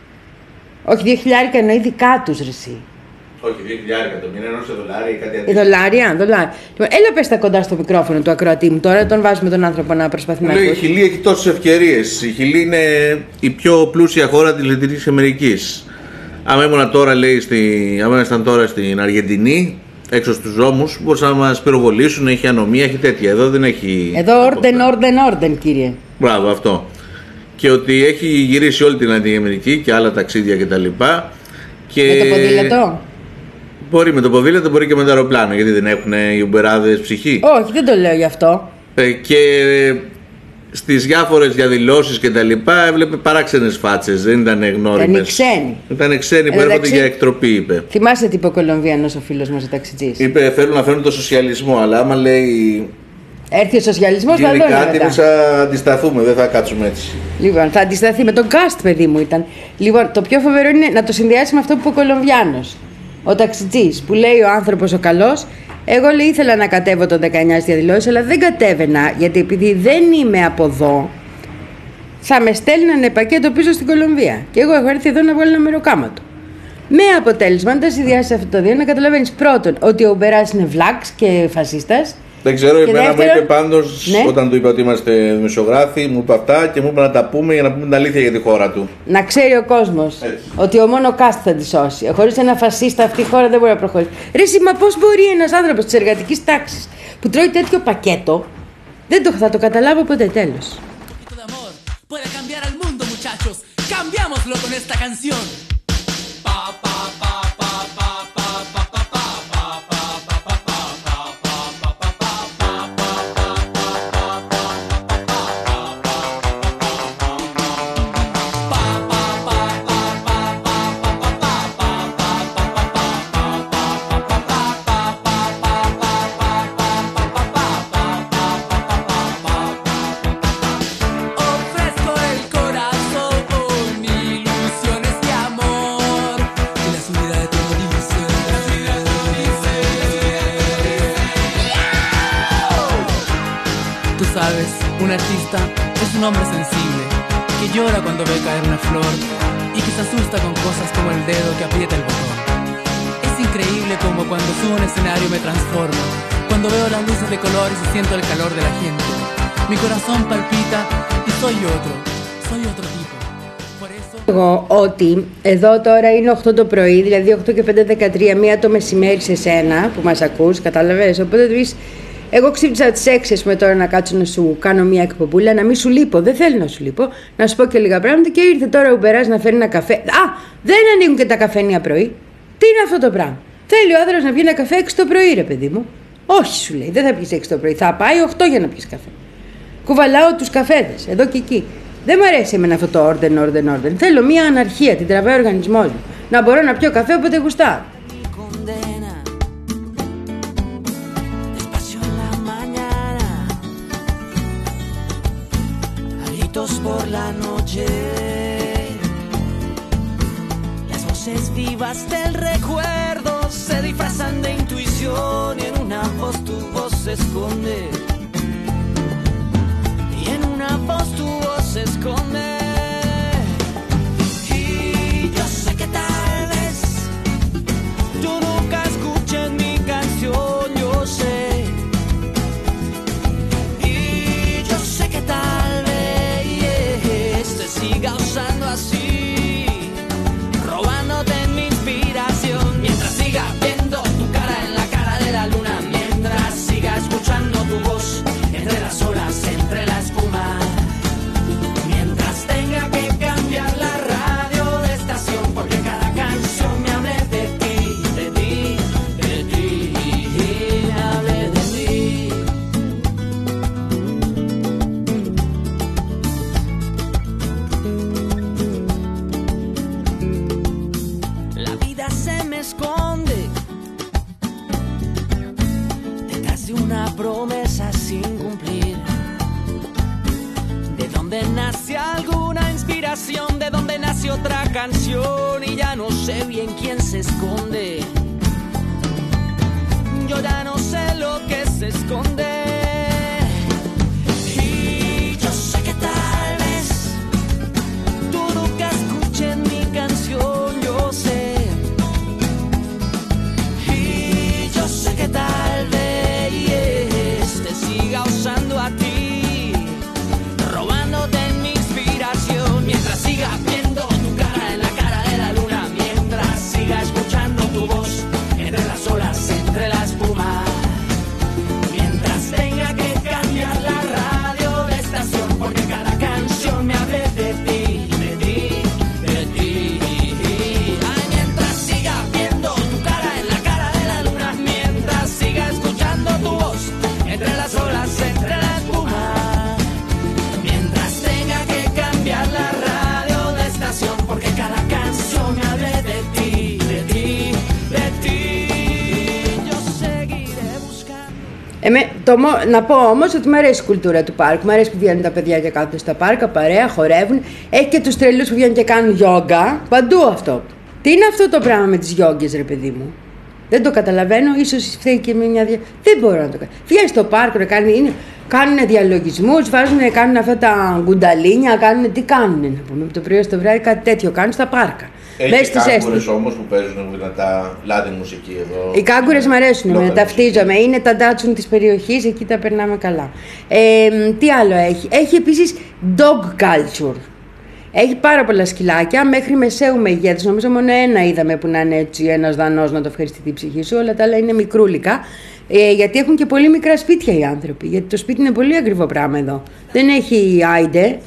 Όχι, δύο χιλιάρικα εννοεί δικά τους, ρε εσύ. Όχι, δύο χιλιάρικα το μήνα, εννοεί σε δολάρια ή κάτι αντίστοιχο. Δολάρια, δολάρια. Λοιπόν, έλα πες τα κοντά στο μικρόφωνο του ακροατή μου τώρα, τον βάζουμε τον άνθρωπο να προσπαθεί να ακούσει. Η Χιλή έχει τόσες ευκαιρίες. Η Χιλή είναι η πιο πλούσια χώρα της Λατινικής Αμερικής. Άμα ήμουν τώρα, λέει, στη... άμα ήμασταν τώρα στην Αργεντινή, έξω στους δρόμους, μπορούσαν να μας πυροβολήσουν, έχει ανομία, έχει τέτοια. Εδώ δεν έχει. Εδώ όρντεν, όρντεν, όρντεν, κύριε. Μπράβο, αυτό. Και ότι έχει γυρίσει όλη την Λατινική Αμερική και άλλα ταξίδια κτλ. Και... Με το ποδήλατο. Μπορεί με το ποδήλατο, μπορεί και με το αεροπλάνο, γιατί δεν έχουν οι Ουμπεράδες ψυχή. Όχι, δεν το λέω γι' αυτό. Ε, και στις διάφορες διαδηλώσεις και τα λοιπά έβλεπε παράξενες φάτσες, δεν ήταν γνώριμες. Ήταν ξένοι. Ήταν ξένοι που έρχονται για εκτροπή, είπε. Θυμάσαι τι είπε ο Κολομβιανός ο φίλος μας ο ταξιτζής? Είπε θέλουν να φέρουν το σοσιαλισμό, αλλά άμα λέει... Έρθει ο σοσιαλισμός, θα δω κάτι εμείς θα αντισταθούμε, δεν θα κάτσουμε έτσι. Λοιπόν, θα αντισταθεί με τον Κάστ, παιδί μου ήταν. Λοιπόν, το πιο φοβερό είναι να το συνδυάσει με αυτό που είπε ο Κολομβιάνος. Ο ταξιτζής που λέει ο άνθρωπος ο καλός. Εγώ λέει ήθελα να κατέβω το δεκαεννιά στις διαδηλώσεις, αλλά δεν κατέβαινα, γιατί επειδή δεν είμαι από εδώ, θα με στέλνανε πακέτο πίσω στην Κολομβία. Και εγώ έχω έρθει εδώ να βγάλω ένα μεροκάματο. Με αποτέλεσμα, αν τα συνδυάσεις αυτό το δύο, να καταλαβαίνεις πρώτον ότι ο Μπεράς είναι βλάξ και φασίστας. Δεν ξέρω, εμένα δεύτερον, μου είπε πάντως, ναι, όταν του είπα ότι είμαστε δημοσιογράφοι, μου είπε αυτά και μου είπε να τα πούμε για να πούμε την αλήθεια για τη χώρα του. Να ξέρει ο κόσμος ότι ο μόνο Κάστ θα τη σώσει. Χωρίς ένα φασίστα αυτή η χώρα δεν μπορεί να προχωρήσει. Ρε εσύ, μα πώς μπορεί ένας άνθρωπος της εργατικής τάξης που τρώει τέτοιο πακέτο, δεν το, θα το καταλάβω ποτέ, τέλος. Un artista es un hombre sensible que llora cuando ve caer una flor y que se asusta con cosas como el dedo que aprieta el botón. Es increíble como cuando subo a un escenario me transformo, cuando veo las luces de colores y siento el calor de la gente. Mi corazón palpita y soy otro, soy otro tipo. Por eso... Εγώ ότι εδώ τώρα είναι οκτώ το πρωί, δηλαδή οκτώ και πέντε δεκατρία, μία το μεσημέρι σε σένα που μας ακούς, κατάλαβες, οπότε του πεις... Εγώ ξύπνησα τις έξι, ας πούμε, τώρα να κάτσω να σου κάνω μια εκπομπούλα, να μην σου λείπω. Δεν θέλω να σου λείπω, να σου πω και λίγα πράγματα. Και ήρθε τώρα ο Μπεράς να φέρει ένα καφέ. Α, δεν ανοίγουν και τα καφενεία πρωί. Τι είναι αυτό το πράγμα? Θέλει ο άντρας να πιει ένα καφέ έξι το πρωί, ρε παιδί μου. Όχι, σου λέει, δεν θα πιεις έξι το πρωί. Θα πάει οκτώ για να πιεις καφέ. Κουβαλάω τους καφέδες εδώ και εκεί. Δεν μ' αρέσει εμένα αυτό το orden, orden, orden. Θέλω μια αναρχία, την τραβάει ο οργανισμός μου. Να μπορώ να πιω καφέ όποτε γουστάρω. Por la noche, las voces vivas del recuerdo se disfrazan de intuición y en una voz tu voz se esconde, y en una voz tu voz se esconde, y yo sé que tal vez tú nunca escuches mi canción, yo sé, y yo sé que tal vez siga usando así, robándote mi inspiración, mientras siga viendo tu cara en la cara de la luna, mientras siga escuchando tu voz entre las olas, entre la espuma, mientras tenga que cambiar la radio de estación, porque cada canción me hable de ti, de ti, de ti, me hable de ti. Esconde detrás de una promesa sin cumplir, de donde nace alguna inspiración, de donde nace otra canción y ya no sé bien quién se esconde, yo ya no sé lo que se esconde, y yo sé que tal vez tú nunca escuches mi canción, yo sé. Que tal vez te siga usando a ti, robándote mi inspiración, mientras siga viendo tu cara en la cara de la luna, mientras siga escuchando tu voz entre las olas, entre la espuma, mientras tenga Το, να πω όμως ότι μου αρέσει η κουλτούρα του πάρκου. Μου αρέσει που βγαίνουν τα παιδιά και κάθονται στα πάρκα, παρέα, χορεύουν. Έχει και τους τρελούς που βγαίνουν και κάνουν γιόγκα. Παντού αυτό. Τι είναι αυτό το πράγμα με τις γιόγκες, ρε παιδί μου? Δεν το καταλαβαίνω, ίσως φταίει και με μια δια... Δεν μπορώ να το κάνω. Βγαίνει στο πάρκο, κάνουν, κάνουν διαλογισμούς, βάζουν, κάνουν αυτά τα γκουνταλίνια, κάνουν τι κάνουν. Να πούμε, από το πρωί στο βράδυ κάτι τέτοιο κάνουν στα πάρκα. Έχει και κάγκουρες όμως που παίζουν δυνατά λάδι μουσική εδώ. Οι κάγκουρες μου αρέσουν, με ταυτίζομαι. Είναι τα ντάτσουν της περιοχής, εκεί τα περνάμε καλά. Ε, τι άλλο έχει? Έχει επίσης dog culture. Έχει πάρα πολλά σκυλάκια, μέχρι μεσαίου μεγέθους. Νομίζω μόνο ένα είδαμε που να είναι έτσι ένας δανός να το ευχαριστεί την ψυχή σου. Όλα τα άλλα είναι μικρούλικα. Ε, γιατί έχουν και πολύ μικρά σπίτια οι άνθρωποι. Γιατί το σπίτι είναι πολύ ακριβό πράγμα εδώ. Δεν έχει άιντε.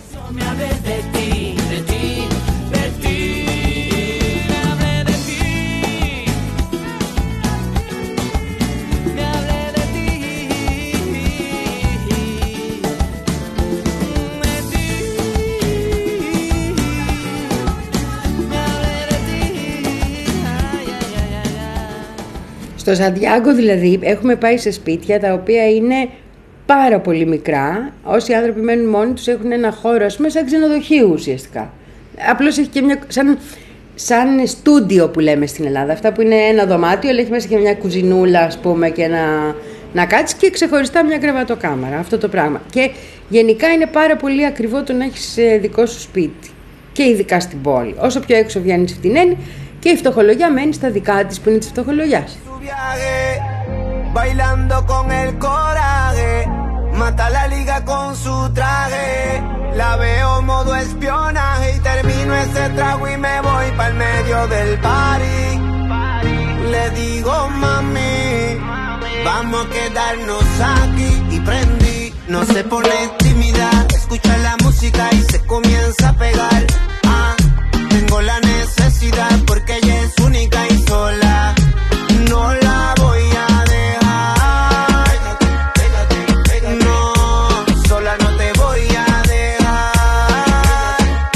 Στο Σαντιάγκο δηλαδή έχουμε πάει σε σπίτια τα οποία είναι πάρα πολύ μικρά. Όσοι άνθρωποι μένουν μόνοι τους έχουν ένα χώρο, ας πούμε, σαν ξενοδοχείο ουσιαστικά. Απλώς έχει και μια, σαν, σαν στούντιο που λέμε στην Ελλάδα. Αυτά που είναι ένα δωμάτιο, αλλά έχει μέσα και μια κουζινούλα, ας πούμε, και να, να κάτσεις και ξεχωριστά μια κρεβατοκάμαρα. Αυτό το πράγμα. Και γενικά είναι πάρα πολύ ακριβό το να έχεις δικό σου σπίτι. Και ειδικά στην πόλη. Όσο πιο έξω βγαίνεις φτηνένει, και η φτωχολογιά μένει στα δικά της που είναι της φτωχολογιάς. Bailando con el coraje, mata la liga con su traje. La veo modo espionaje y termino ese trago y me voy pa'l medio del party. Le digo mami, vamos a quedarnos aquí y prendí. No se pone tímida, escucha la música y se comienza a pegar. Ah, tengo la necesidad porque ella es única y sola. No la voy a dejar. No, sola no te voy a dejar.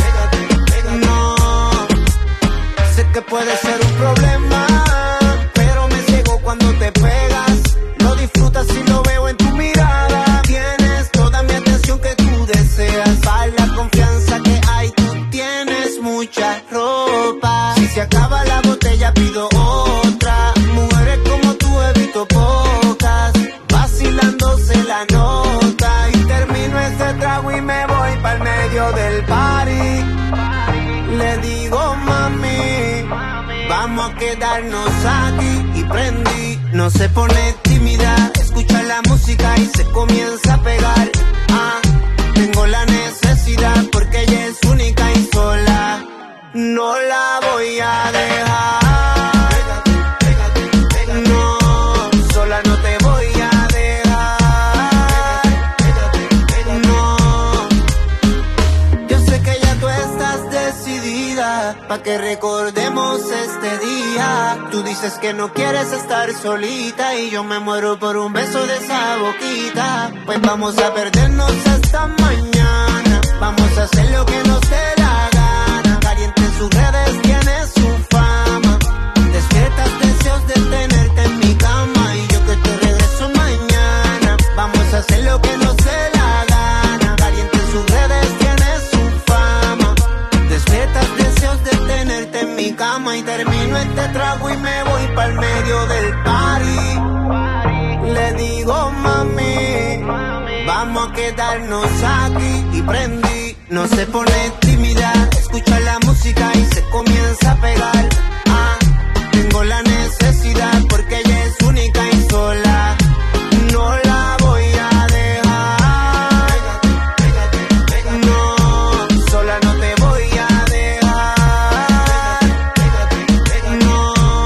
No, sé que puede ser un problema, pero me ciego cuando te pegas. Lo disfrutas si lo veo en tu mirada. Tienes toda mi atención que tú deseas. Para la confianza que hay, tú tienes mucha ropa. Si se acaba la botella pido otra. Mujeres como tú evito pocas, vacilándose la nota. Y termino ese trago y me voy pa'l medio del party. Le digo mami, vamos a quedarnos aquí y prendí. No se pone tímida, escucha la música y se comienza a pegar. Ah, tengo la necesidad porque ella es única y sola. No la voy a dejar. Pa' que recordemos este día. Tú dices que no quieres estar solita y yo me muero por un beso de esa boquita. Pues vamos a perdernos hasta mañana. Vamos a hacer lo que nos dé la gana. Caliente en sus redes tiene su fama. Despiertas deseos de tenerte en mi cama y yo que te regreso mañana. Vamos a hacer lo que nos dé la gana. Caliente en sus redes tiene su fama. Despiertas deseos de tenerte en mi cama y termino este trago y me voy pa'l medio del party. Le digo mami, vamos a quedarnos aquí y prendí. No se pone tímida, escucha la música y se comienza a pegar. Ah, tengo la necesidad porque ella es única y sola. No la voy a dejar. No, sola no te voy a dejar. No.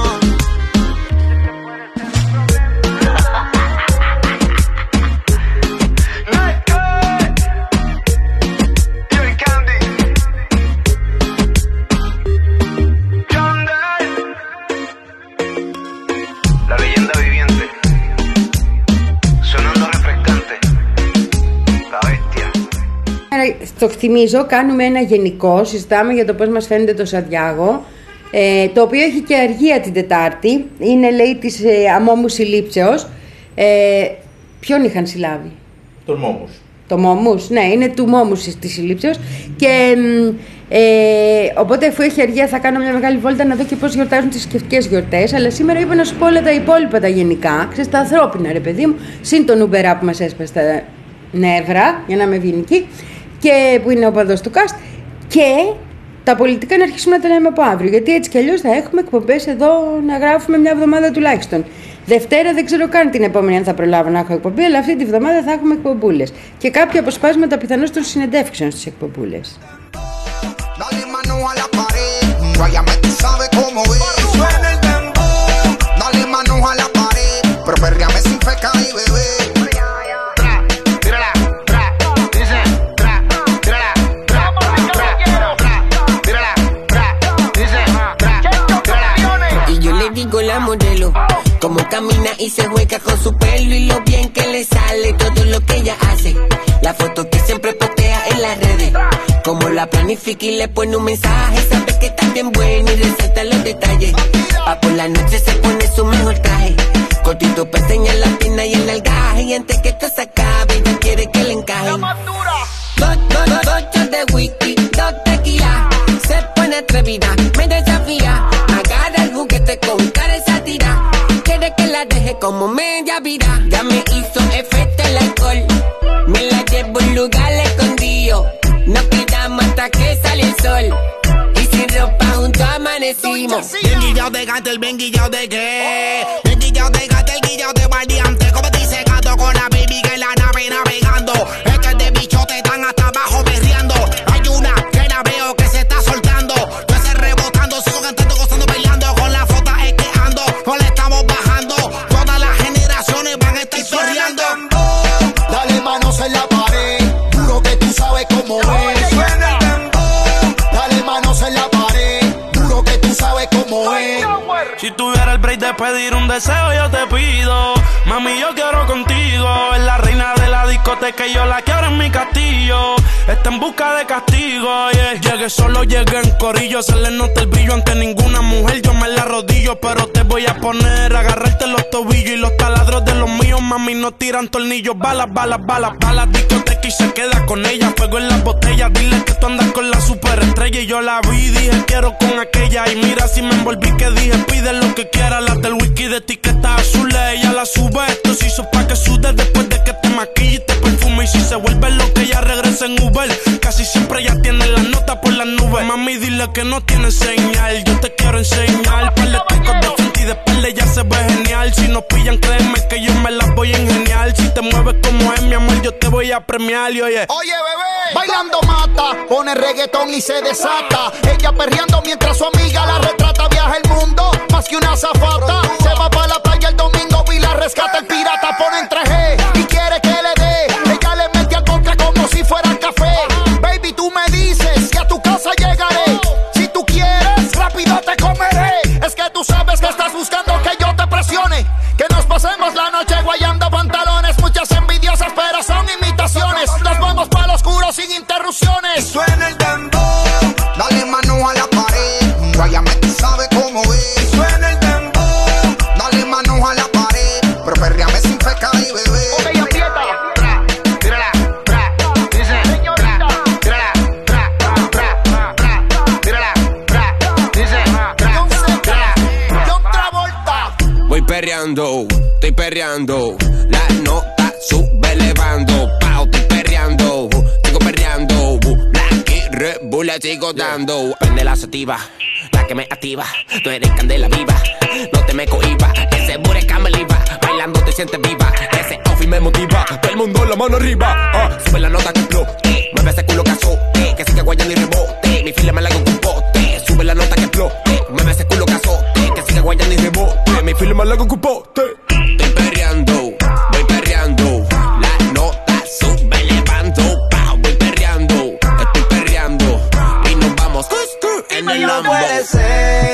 La leyenda viviente, sonando refrescante, la bestia. Το θυμίζω, κάνουμε ένα γενικό, συζητάμε για το πώς μας φαίνεται το Σαντιάγο, ε, το οποίο έχει και αργία την Τετάρτη, είναι λέει της ε, αμόμου συλλήψεως. Ε, Ποιον είχαν συλλάβει? Τον Μόμους. Το Μόμους, ναι, είναι του Μόμους της συλλήψεως. Και ε, οπότε, αφού έχει αργία, θα κάνω μια μεγάλη βόλτα να δω και πώς γιορτάζουν τις θρησκευτικές γιορτές. Αλλά σήμερα είπα να σου πω όλα τα υπόλοιπα τα γενικά. Ξέρεις, τα ανθρώπινα, ρε παιδί μου. Συν τον Ουμπερά που μας έσπασε τα νεύρα, για να είμαι ευγενική, και που είναι ο παδός του Καστ. Και τα πολιτικά να αρχίσουμε να τα λέμε από αύριο. Γιατί έτσι κι αλλιώς θα έχουμε εκπομπές εδώ να γράφουμε μια εβδομάδα τουλάχιστον. Δευτέρα δεν ξέρω καν την επόμενη αν θα προλάβω να έχω εκπομπή, αλλά αυτή τη βδομάδα θα έχουμε εκπομπούλες. Και κάποια αποσπάσματα πιθανώς των συνεντεύξεων στις εκπομπούλες. La modelo, como camina y se juega con su pelo y lo bien que le sale todo lo que ella hace. La foto que siempre postea en las redes, como la planifica y le pone un mensaje, sabe que está bien buena y resalta los detalles. Pa' por la noche se pone su mejor traje, cortito pa' enseñar la pierna y el nalgaje, y antes que esto se acabe ella quiere que le encaje. Dos, dos, dos, dos shots de whisky, dos tequila, se pone atrevida, me desafía, agarra el juguete con cara de sátira, quiere que la deje como media vida. Ya me hizo efecto el alcohol, me la llevo a un lugar escondido, nos quedamos hasta que sale el sol, y sin ropa juntos amanecimos. Bien guillao de gato, el bien guillao de qué, bien guillao de gato, el guillao de variante, como dice gato con la baby que la nave navegando, es que de bichote están hasta abajo berreando, hay una que la veo que se está soltando, yo ese rebotando, sigo cantando, gozando, peleando, con la flota es que ando, no le estamos bajando, todas las generaciones van a estar perreando. Dale manos en la pared, juro que tú sabes cómo es. Suena el tambor. Dale manos en la pared, juro que tú sabes cómo es. Si tuviera el break de pedir un deseo yo te pido, mami yo quiero contigo, es la reina de la discoteca y yo la quiero en mi castillo, está en busca de castigo, yeah. Llegué solo, llegué en corillo, se le nota el brillo ante ninguna mujer, yo me la arrodillo, pero te voy a poner, agarrarte los tobillos y los taladros de los míos, mami no tiran tornillos, balas, balas, balas, balas, discoteca y se queda con ella, fuego en las botellas, dile que tú andas con la superestrella y yo la vi, dije quiero con aquella y mira si me envolví que dije pide lo que quiera, las del whisky de etiqueta azul, ella la sube, esto se hizo pa' que sude después de que te maquille y te perfume y si se vuelve lo que ella regresa en Uber, casi siempre ella tiene la nota por las nubes, mami dile que no tiene señal, yo te quiero enseñar, par de trucos de frente y de espalda ya se ve genial, si nos pillan créeme que yo me las voy a ingeniar, si te mueves como es mi amor yo te voy a premiar y oye, oye bebé, bailando mata, pone reggaetón y se desata, ella perreando mientras su amiga la retrata, viaja el mundo, más que una azafata, se va pa' la playa el domingo y la rescata, el pirata pone en traje y quiere que le dé, ella le mete al contra como si fuera café, baby tú me dices que a tu casa llegaré, si tú quieres rápido te comeré, es que tú sabes que estás buscando que yo te presione, que nos pasemos la noche guayando pantalones, muchas envidiosas pero son imitaciones, nos vamos para lo oscuro sin interrupciones, suena el tambor, dale mano a la pared, guayame tú sabes cómo es, suena el tambor, dale mano a la pared, pero perreame sin pecar y beber. Okay, aprieta. Tírala, tra, dice, señorita, tírala, tra, tra, tra, tírala, tra, dice, tra, tírala, John Travolta. Voy perreando, estoy perreando, la nota sube elevando, pao, estoy perreando, sigo perreando, Black y Red Bull la sigo dando, prende la sativa, la que me activa, tú eres candela viva, no te me cohiba, ese bureca me liba, bailando te sientes viva, ese outfit me motiva, todo el mundo la mano arriba, ah, sube la nota que explote, mueve ese culo que azote, que sigue guayando y rebote, mi fila me la hago con pote, sube la nota que explote, mueve ese culo que azote, que sigue guayando y rebote, mi fila me la hago con pote, estoy perreando, voy perreando, la nota sube elevando, pa, voy perreando, estoy perreando, y nos vamos en el No Lambo. puede ser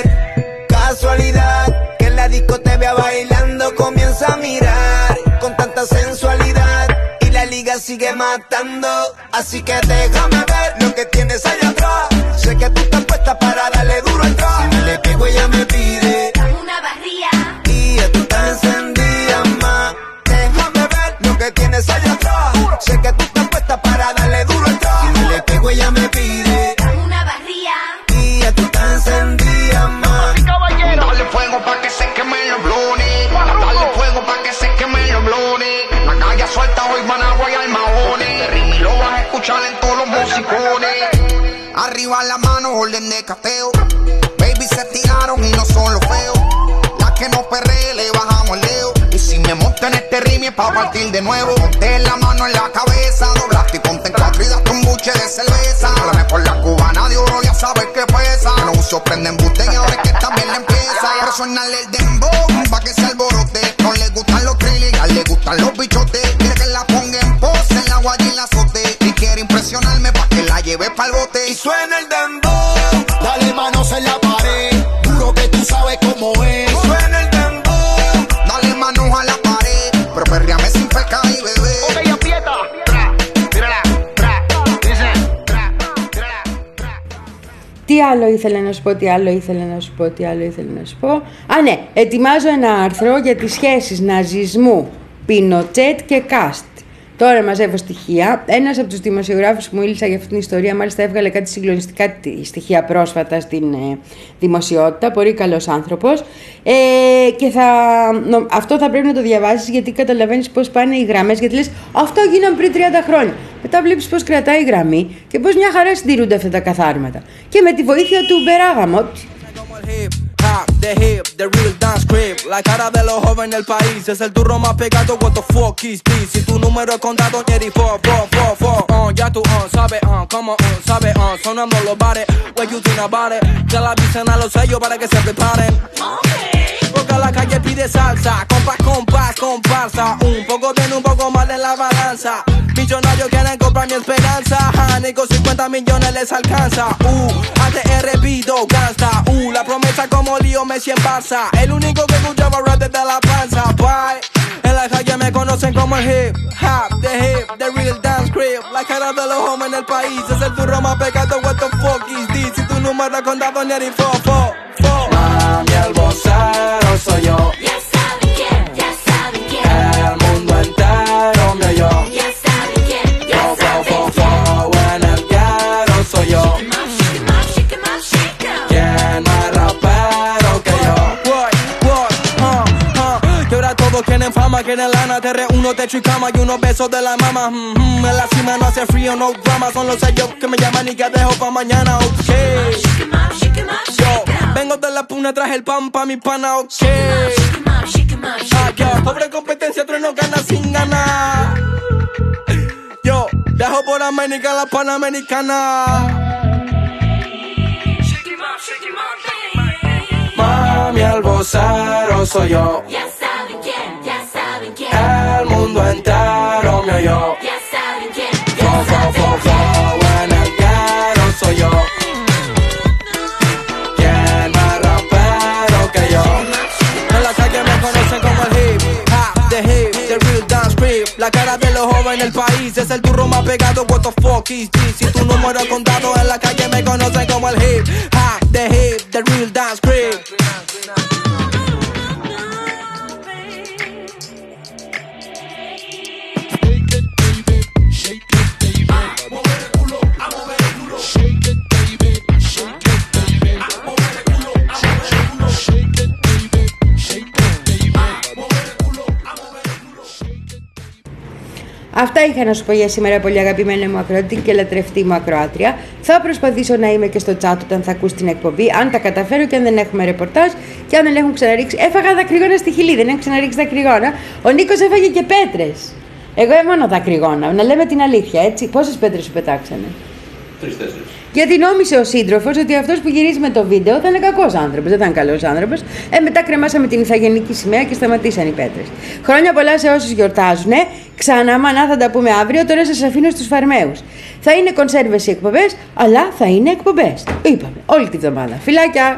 casualidad que en la disco te vea bailando, comienza a mirar con tanta sensualidad y la liga sigue matando, así que déjame ver lo que tienes allá atrás, sé que tú estás puesta para darle duro al trap, si me le pego ella me pide Una barría. y ya tú estás encendida más, déjame ver lo que arriba las manos, orden de cateo. Baby se tiraron y no son los feos. Las que no perree le bajamos el leo. Y si me monto en este ritmo es pa' partir de nuevo. Ponte la mano en la cabeza, doblaste y ponte en cuatro y date un buche de cerveza. Háblame por la cubana de oro, ya sabes que pesa. Que los usos prenden buste y ahora es que también le empieza. Personal el dembow, pa' que se alborote. No le gustan los trailers, le gustan los bichotes. Quiere que la ponga en pose, en la guaya y la azote. Y quiere impresionarme pa' que la lleve pa'l bote. Y suena el dembow, dale manos en la pared. Juro que tú sabes cómo es. Suena el dembow, dale manos a la pared. Pero perreame sin pecar y beber. Ok, aprieta. Tra, tírala, tra, dice, tra, tírala, tra. Τι άλλο ήθελα να σου πω, τι άλλο ήθελα να σου πω, τι άλλο ήθελα να σου πω. Α, ναι, ετοιμάζω ένα άρθρο για τις σχέσεις ναζισμού, Πινοτσέτ και Κάστ. Τώρα μαζεύω στοιχεία. Ένας από τους δημοσιογράφους που μου μίλησα για αυτή την ιστορία, μάλιστα έβγαλε κάτι συγκλονιστικά στοιχεία πρόσφατα στην ε, δημοσιότητα. Πολύ καλός άνθρωπος. Ε, και θα, νο, αυτό θα πρέπει να το διαβάσεις, γιατί καταλαβαίνεις πώς πάνε οι γραμμές. Γιατί λες, αυτό γίνανε πριν τριάντα χρόνια. Μετά βλέπεις πώς κρατάει η γραμμή και πώς μια χαρά συντηρούνται αυτά τα καθάρματα. Και με τη βοήθεια του Μπεράγαμο. The hip, the real dance crib. La cara de los jóvenes del país. Es el turro más pegado, what the fuck is this? Si tu número es contado, Jerry, four, four, four, four. Uh, ya tú, uh, sabes, uh, como, uh, sabes, uh, sonando los bares. What you think about it? Ya la avisen a los sellos para que se preparen. Porque la calle pide salsa. Compás, compás, comparsa. Un poco tiene un poco más en la balanza. Millonarios quieren comprar mi esperanza. Ja, ni con cincuenta millones les alcanza. Uh, A T R Vido, gangsta. Uh, la promesa como Lío Messi en Barça. El único que escuchaba rap desde la panza. Bye. En la calle me conocen como el hip hop, the hip, the real dance crib. La cara de los hombres en el país. Es el turro más pegado, what the fuck is this? Si tu número contado ni el four, four, four. Mami, el vocero soy yo. Ya saben quién, ya saben quién. El mundo entero me oyó. Ya saben quién, ya Fo, fo, saben fo, quién. fo, en el guero soy yo. Shake 'em up, shake 'em up, shake 'em up. ¿Quién más rapero que yo? What, what, huh, huh. Que ahora todos quieren fama, quieren lana. Te reúno, techo y cama y unos besos de la mama. Mm, mm, en la cima no hace frío, no drama. Son los sellos que me llaman y que dejo pa' mañana, ok. Shake 'em up, shake 'em up, Yo, shake 'em up. vengo de la puna, traje el pan pa' mi pana, ok. Shake 'em up, shake 'em up, Ah, shake yo, 'em up. pobre competencia, tres no gana sin ganar. Yo, dejo por América la Panamericana. Mami, el vocero soy yo. Ya saben quién, ya saben quién. El mundo entero me oyó. Ya saben quién, Fo, fo, fo, fo, en el guero soy yo. ¿Quién más rapero que yo? En la calle me conocen como el hip hop, the hip, the real dance crib. La cara de los jóvenes del país. Es el turro más pegado, what the fuck is this? Si tu número es contado, en la calle me conocen como el hip hop, the hip, the real dance crib. Αυτά είχα να σου πω για σήμερα, πολύ αγαπημένη μου ακροατή και λατρευτή μου ακροάτρια. Θα προσπαθήσω να είμαι και στο chat όταν θα ακούς την εκπομπή, αν τα καταφέρω και αν δεν έχουμε ρεπορτάζ και αν δεν έχουν ξαναρίξει. Έφαγα δακρυγόνα στη Χιλή, δεν έχουν ξαναρίξει δακρυγόνα. Ο Νίκος έφαγε και πέτρες. Εγώ μόνο δακρυγόνα, να λέμε την αλήθεια, έτσι. Πόσες πέτρες σου πετάξανε? Τρεις-τέσσερις. Γιατί νόμισε ο σύντροφος ότι αυτός που γυρίζει με το βίντεο θα είναι κακός άνθρωπος, δεν θα είναι καλός άνθρωπος. Ε, μετά κρεμάσαμε την ηθαγενική σημαία και σταματήσαν οι πέτρες. Χρόνια πολλά σε όσους γιορτάζουνε. Ξανά, μανά, θα τα πούμε αύριο. Τώρα σας αφήνω στους φαρμαίους. Θα είναι κονσέρβες οι εκπομπές, αλλά θα είναι εκπομπές. Το είπαμε όλη τη βδομάδα. Φιλάκια!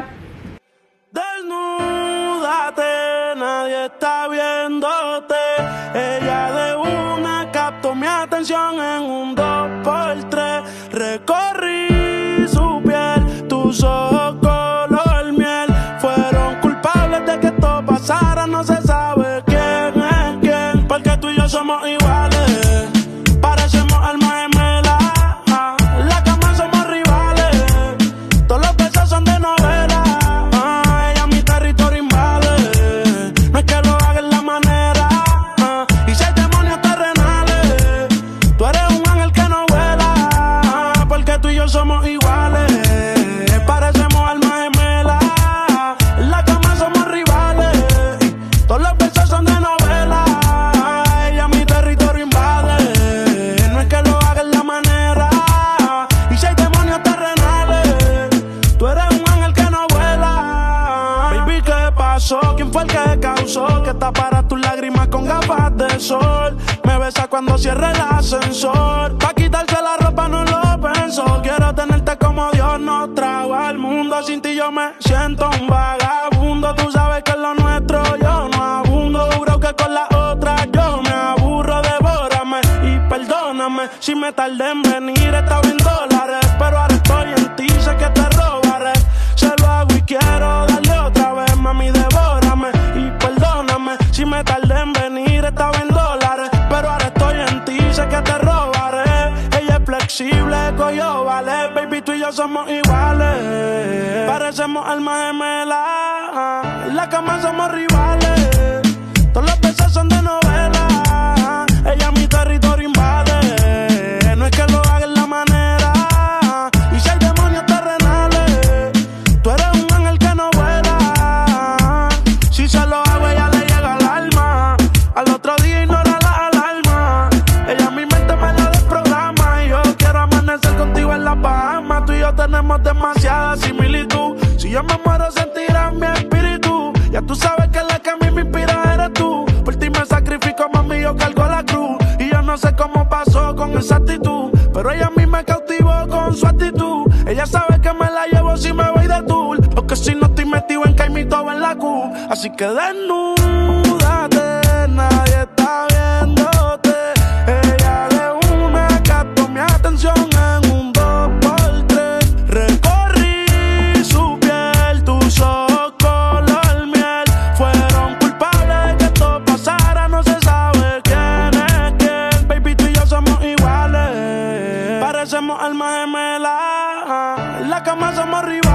Desnúdate, nadie está viéndote. Ella de una captó mi atención en un dos por tres. Recorrí su piel, tus ojos color miel. Fueron culpables de que esto pasara, no se sabe quién es quién. Porque tú y yo somos iguales, parecemos almas gemelas. La cama somos rivales, todos los besos son de novela. Ella mi territorio invade, no es que lo haga en la manera. Y si hay demonios terrenales, tú eres un ángel que no vuela. Porque tú y yo somos iguales. de sol. Me besa cuando cierre el ascensor. Pa' quitarse la ropa no lo pensó. Quiero tenerte como Dios nos trajo al mundo. Sin ti yo me siento un vagabundo. Tú sabes que es lo nuestro, yo no abundo. Juro que con la otra yo me aburro. Devórame y perdóname si me tardé en venir. Estaba en dólares, pero ahora estoy en ti. Sé que te robaré, se lo hago y quiero darle otra vez. Mami, devórame y perdóname si me tardé en venir. Estaba en dólares, pero ahora estoy en ti. Sé que te robaré. Ella es flexible, coyo, vale. Baby, tú y yo somos iguales. Parecemos almas gemelas. En la cama somos rivales. Todos los besos son de novela. Ella mi territorio invade. No es que lo haga en la manera. Y si hay demonios terrenales, tú eres un ángel que no vuela. Si se lo hago, ella le llega al alma. Al otro día ignora la alarma. Ella mi mente me la desprograma. Y yo quiero amanecer contigo en la Bahamas. Tú y yo tenemos demasiada similitud. Si yo me muero sentirás mi espíritu. Ya tú sabes que la que a mí me inspira eres tú. Por ti me sacrifico, mami, yo cargo la cruz. Y yo no sé cómo pasó con esa actitud, pero ella a mí me cautivó con su actitud. Ella sabe que me la llevo si me voy de tour. O que si no estoy metido en Caimito o en la Q. Así que desnúdate, nadie está viéndote. Ella de una captó mi atención en un dos por tres. Recorrí su piel, tus ojos color miel. Fueron culpables que esto pasara, no se sabe quién es quién. Baby, tú y yo somos iguales. Parecemos almas gemelas. En la cama somos rivales.